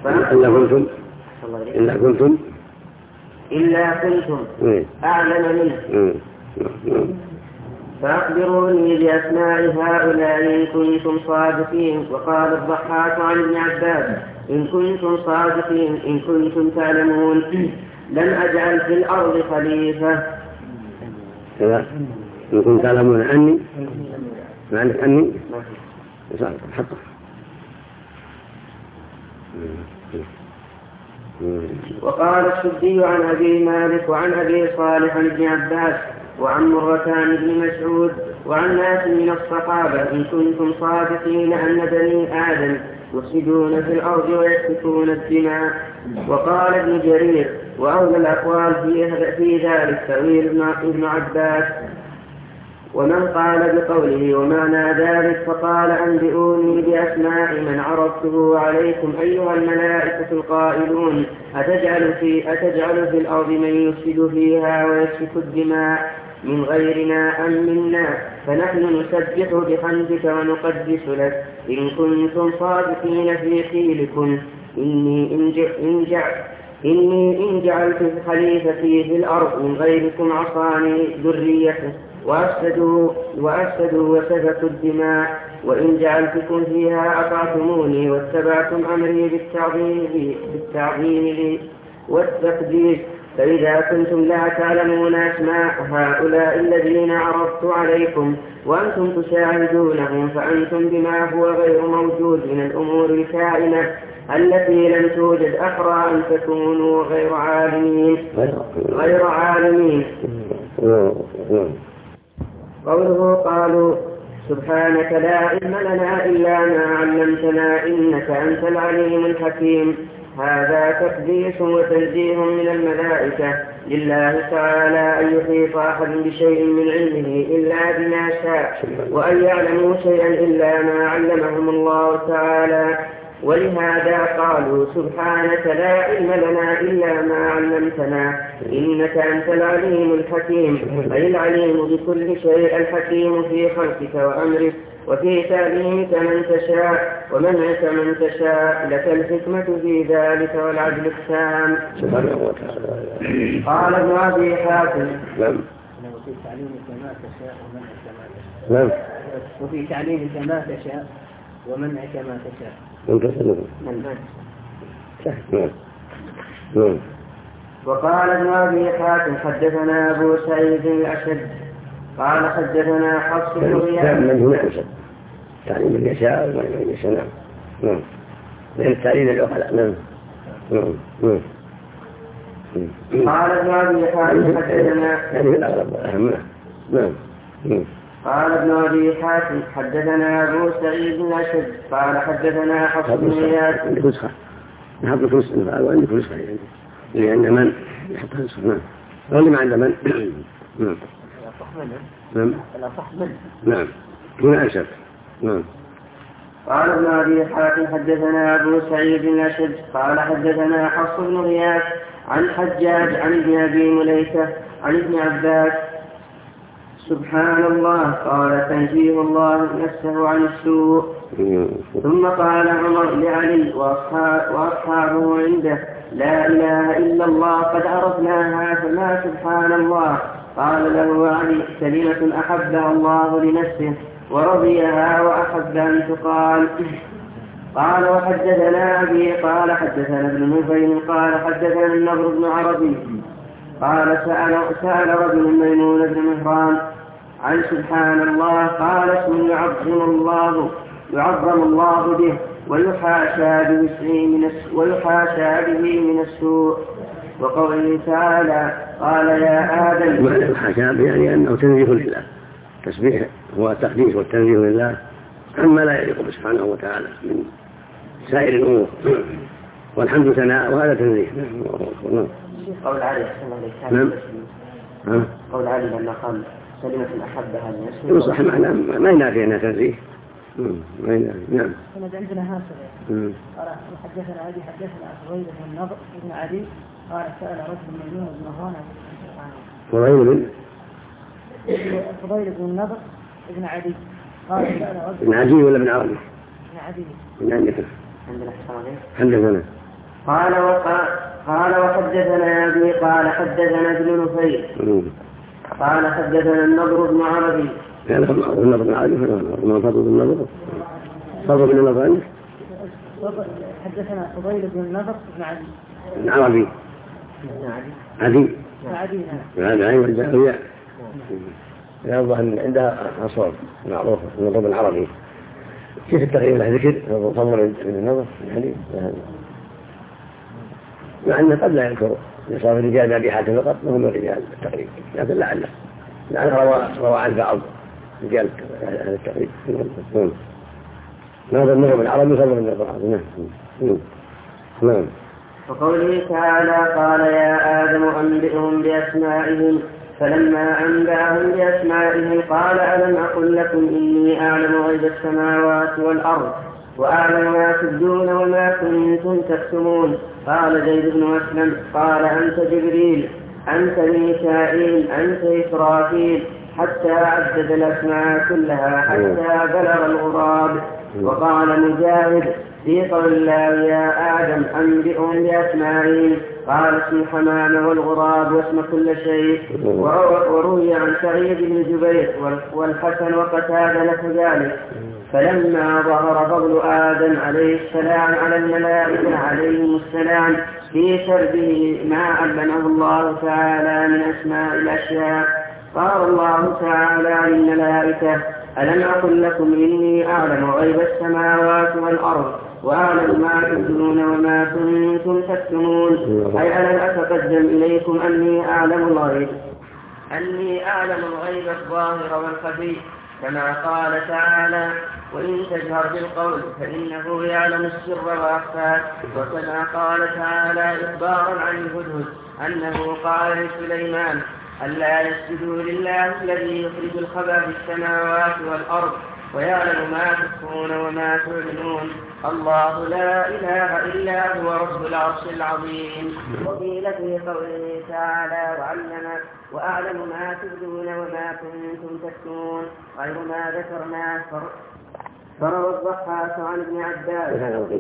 إلا كنتم أعلم منه فأخبروني بأسماء هؤلاء إن كنتم صادقين. وقال الضحاك عن ابن عباس: إن كنتم صادقين إن كنتم تعلمون لن أجعل في الأرض خليفة. إن كنتم تعلمون أني ما عندك أني حطه وقال السدي عن أبي مالك وعن أبي صالح بن عباس وعن مرتان بن مسعود وعن ناس من الصحابة إن كنتم صادقين أن بني آدم يفسدون في الأرض ويسفكون الدماء. وقال ابن جرير وأولى الأقوال في ذلك تأويل ابن عباس. ومن قال بقوله ومعنى ذلك فقال أنبئوني بأسماء من عرفته عليكم أيها الملائكة القائلون أتجعل في الأرض من يفسد فيها ويسفك الدماء من غيرنا أم منا فنحن نسبح بحمدك ونقدس لك إن كنتم صادقين في قيلكم إني إن جعلت خليفتي في الأرض من غيركم عصاني ذريته وأفسدوا وسفكوا الدماء وإن جعلتكم فيها أطعتموني واتبعتم أمري بالتعظيم لي والتقديس فإذا كنتم لا تعلمون أسماء هؤلاء الذين عرضت عليكم وأنتم تشاهدونهم فأنتم بما هو غير موجود من الأمور الكائنة التي لم توجد أخرى أن تكونوا غير عالمين. قوله قالوا سبحانك لا علم لنا إلا ما علمتنا إنك أنت العليم الحكيم. هذا تقديس وتنزيه من الملائكة لله تعالى أن يحيط أحد بشيء من علمه إلا بما شاء وأن يعلموا شيئا إلا ما علمهم الله تعالى. ولهذا قالوا سبحانك لا علم لنا إلا ما علمتنا إنك أنت العليم الحكيم أي العليم بكل شيء الحكيم في خلقك وأمرك وفي تعليمك من تشاء ومنعك من تشاء لك الحكمة في ذلك والعدل التام. قال ابن أبي حاتم وفي تعليمك ما تشاء ومنعك ما تشاء وفي تعليمك ما تشاء ومنعك ما تشاء. وقال ابن أبي حاتم حدثنا أبو سعيد الأشد قال حدثنا حفص بن غياث من هنا أشد تعليم اليساء ومن اليساء نعم من التعليم العقلاء نعم. قال ابن أبي حاتم حدثنا يعني الأغلب أهمنا نعم. قال ابن أبي حاتم حدثنا أبو سعيد الأشد قال حدثنا حفص بن غياث عندك نسخة نحط لك نسخة وعندك نسخة لأن من يحط نسخة نعم واللي ما عنده من نعم هنا أنشد نعم. قال ابن أبي حاتم حدثنا أبو سعيد الأشد قال حدثنا حفص بن غياث عن حجاج عن ابن أبي مليكة عن ابن عباس سبحان الله قال تنزيه الله نفسه عن السوء. ثم قال عمر لعلي وأصحابه عنده لا إله إلا الله قد عرفناها فما سبحان الله. قال له علي كلمة أحبها الله لنفسه ورضيها وأحب أن تقال. قال وحدثنا أبي قال حدثنا ابن نفيل قال حدثنا النضر بن عربي قال سأل رجل ميمون بن مهران عن سبحان الله قال اسم يعظم الله به ويحاشى به من السوء. وقوله تعالى قال يا آدم يحاشى به يعني أنه تنزيه لله تسبيح هو التقديس والتنزيه لله عما لا يليق سبحانه وتعالى من سائر الأمور والحمد ثناء وهذا تنزيه. قول علي قول علي لما قال كلمة أحبها الناس صح معناه ما ينافي أنها تنزيه ما ينافي. نعم عندنا هكذا قال حدثنا أبي حدثنا فضيل بن النضر بن علي قال سأل رجل ميمون بن مهران فضيل بن النضر بن علي قال سأل رجل بن عدي ولا بن عربي؟ بن عدي بن عندك عندنا حدثنا قال وحدثنا أبي قال حدثنا ابن نفيل قال حدثنا النضر بن عربي يعني النضر بن عربي ما فضل بن النضر فضل بن النضر عندك حدثنا فضيل بن النضر بن علي بن عربي عدي هذا عين والجاهلية يظهر أن عندها أصوات معروفة النضر بن عربي كيف التغيير له ذكر فضل من النظر الحديث مع أنه قد لا يذكر يصاب الرجال بأبي حاتم فقط وهم الرجال التقريب، لكن لعله روى عن بعض رجال أهل التقريب. هذا النظر العربي فضل من النظر. نعم. وقوله تعالى قال يا آدم أنبئهم بأسمائهم فلما أنبأهم بأسمائهم قال ألم أقل لكم إني أعلم غيب السماوات والأرض وأعلم ما تبدون وما كنتم تكتمون. قال زيد بن أسلم قال أنت جبريل أنت ميكائيل أنت إسرافيل حتى عدد الأسماء كلها حتى بلغ الغراب. وقال مجاهد في قول الله يا آدم أنبئهم بأسمائهم قال اسم الحمام والغراب واسم كل شيء. وروي عن سعيد بن جبير والحسن وقتادة له ذلك. فلما ظهر فضل آدم عليه السلام على الملائكة عليهم السلام في سرده ما علمه الله تعالى من أسماء الأشياء قال الله تعالى للملائكة ألم أقل لكم إني أعلم غيب السماوات والأرض وأعلم ما تبدون وما كنتم تكتمون. أي ألم أتقدم إليكم أني أعلم الغيب الظاهر والخفي كما قال تعالى وإن تجهر بالقول فإنه يعلم السر وأخفى. وكما قال تعالى إخبارا عن الهدهد أنه قال لسليمان ألا يسجدوا لله الذي يخرج الخبأ في السماوات والأرض ويعلم ما تخفون وما تعلنون الله لا إله إلا هو رب العرش العظيم. وقيل في قوله تعالى وأعلم ما تبدون وما كنتم تكتمون غير ما ذكرناه. فروى الضحاك عن ابن عباس.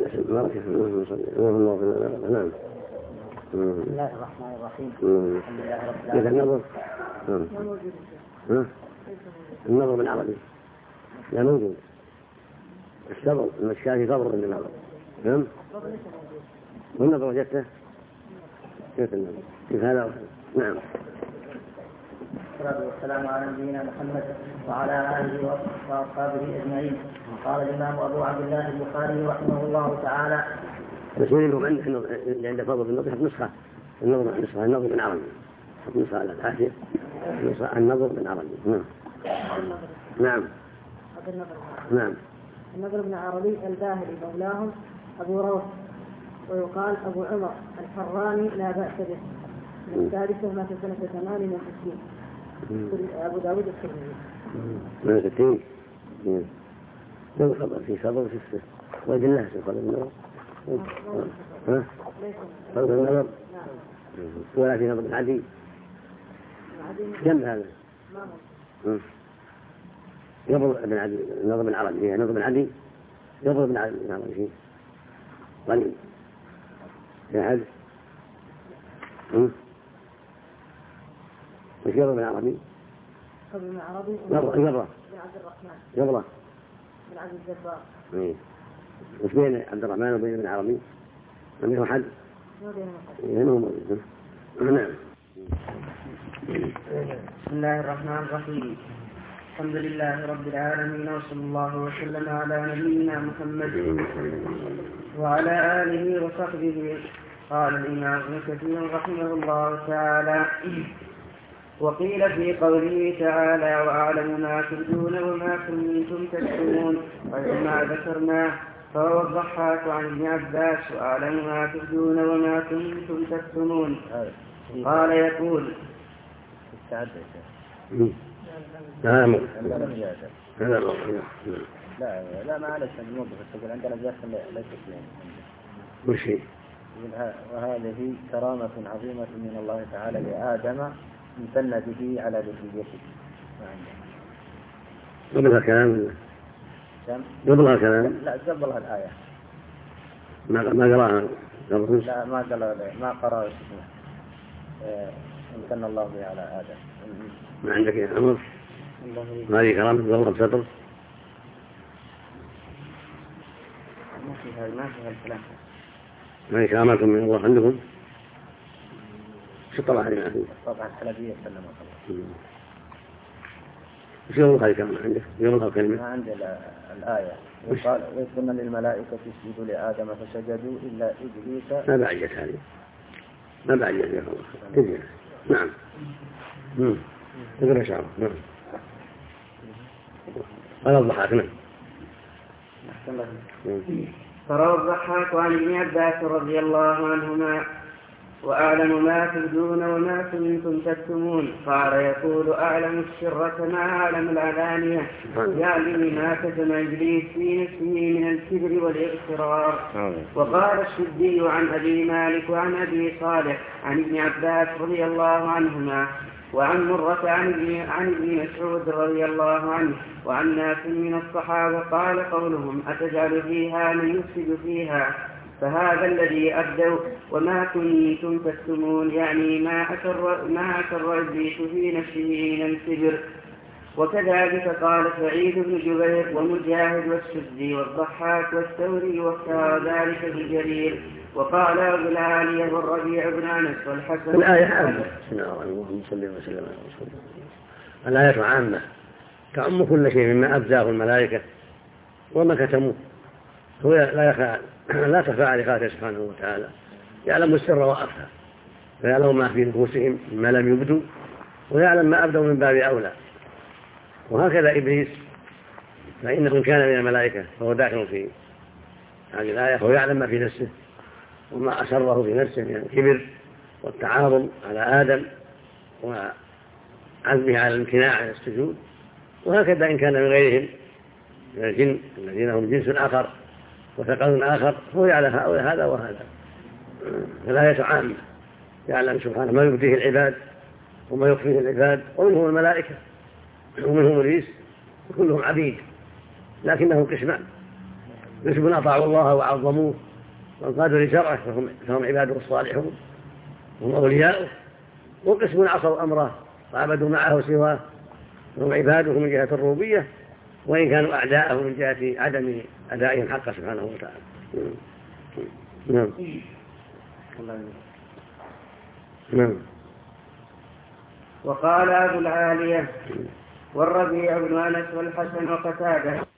بسم الله الرحمن الرحيم. الحمد لله رب العالمين. النظر بالعربي لا موجود. الصبر المشكاة صبر من النظر. نعم. والنظر وجدته كيف النظر كيف هذا. نعم. والصلاة والسلام على نبينا محمد وعلى آله وأصحابه أجمعين. قال الإمام أبو عبد الله البخاري رحمه الله تعالى مسؤول لهم اللي عنده فضل النظر يحط نسخة النظر بالعربي يحط نسخة على الحاشية النظر بالعربي. نعم. نعم. النضر بن عربي الباهلي مولاهم أبو روح ويقال أبو عمر الحراني لا بأس به من الثالثة مات سنة 68 أبو داود الترمذي. من 60 خبر في خبر في السر وجه الله في خبر النظر. خبر النظر ولا في نظر عادي كم هذا يضرب ابن عدي النظر بن عربي فيها نظر بن عدي يضرب ابن عربي فيه قليل يا حد مش يضرب بن عربي يضرب بن عبد الرحمن يضرب بن عبد الجبار. وش بين عبد الرحمن وبين ابن عربي ما بينهم حد بينهم. نعم. بسم الله الرحمن الرحيم الحمد لله رب العالمين وصلى الله وسلم على نبينا محمد وعلى آله وصحبه. قال الإمام ابن كثير رحمه الله تعالى وقيل في قوله تعالى وأعلم ما تبدون وما كنتم تكتمون غير ما ذكرناه. فهو الضحاك عن ابن عباس وأعلم ما تبدون وما كنتم تكتمون. قال يقول لا ما عليك أن نوضح التقول عندنا جاء ليس وشي وهذه كرامة عظيمة من الله تعالى لآدم امتن به على ذريته. قبلها كلام قبلها كلام لا قبلها الآية ما قراها لا ما قرأ امتن الله به على آدم. ما عندك يا عمر هذه كرامة ضرورة بسطر ما فيها الكلام ما هي كرامات من الله عندكم شو طبعا علينا طبعا حلبية سلم الله. وش يقول هذه كلمة عندك يقول هذه كلمة ما عندي الآية وقلنا للملائكة اسجدوا لآدم فسجدوا إلا إبليس. ما بعيت هذه، ما بعيت يا الله. نعم. تقول إن شاء الله. نعم. قال الضحاك. نعم. فروى الضحاك عن ابن عباس رضي الله عنهما: وأعلم ما تبدون وما كنتم تكتمون. قال: يقول: أعلم السر كما أعلم العلانية، يعني ما كتم إبليس في نفسه من الكبر والإغترار. وقال السدي عن أبي مالك وعن أبي صالح عن ابن عباس رضي الله عنهما وعن مرة عن ابن مسعود رضي الله عنه وعن ناس من الصحابة قال قولهم: أتجعل فيها من يفسد فيها؟ فهذا الذي أبدوا وما كنتم تكتمون، يعني ما أسر إبليس في نفسه من الكبر. وكذلك قال سعيد بن جبير ومجاهد والسدي والضحاك والثوري واختار ذلك بجرير. وقال أبو العالية والربيع بن أنس والحسن. الآية عامة. اللهم صل وسلم على رسول الله. الآية عامة تعم كل شيء مما أبداه الملائكة وما كتموه. هو لا تخفى على خاطره سبحانه وتعالى، يعلم السر وأخفى، ويعلم ما في نفوسهم ما لم يبدوا، ويعلم ما أبدوا من باب أولى. وهكذا إبليس، فإنه كان من الملائكة فهو داخل في هذه الآية، فهو يعلم ما في نفسه وما أسره في نفسه من الكبر والتعاظم على آدم وعزمه على الامتناع عن السجود. وهكذا إن كان من غيرهم من الجن الذين هم جنس آخر وثقل آخر، هو يعلم هذا وهذا. الآية عامة، يعلم سبحانه ما يبديه العباد وما يخفيه العباد، ومنهم الملائكة ومنهم إبليس، وكلهم عبيد لكنهم قسمان: قسم أطاعوا الله وعظموه وانقادوا لشرعه فهم عباده الصالحون وهم أولياؤه، وقسم عصوا أمره وعبدوا معه سواه وهم عباده من جهة الربوبية، وإن كانوا أعداءه من جهة عدم أدائهم حقه سبحانه وتعالى. نعم. نعم. وقال أبو العالية والربيع بن أنس والحسن وقتادة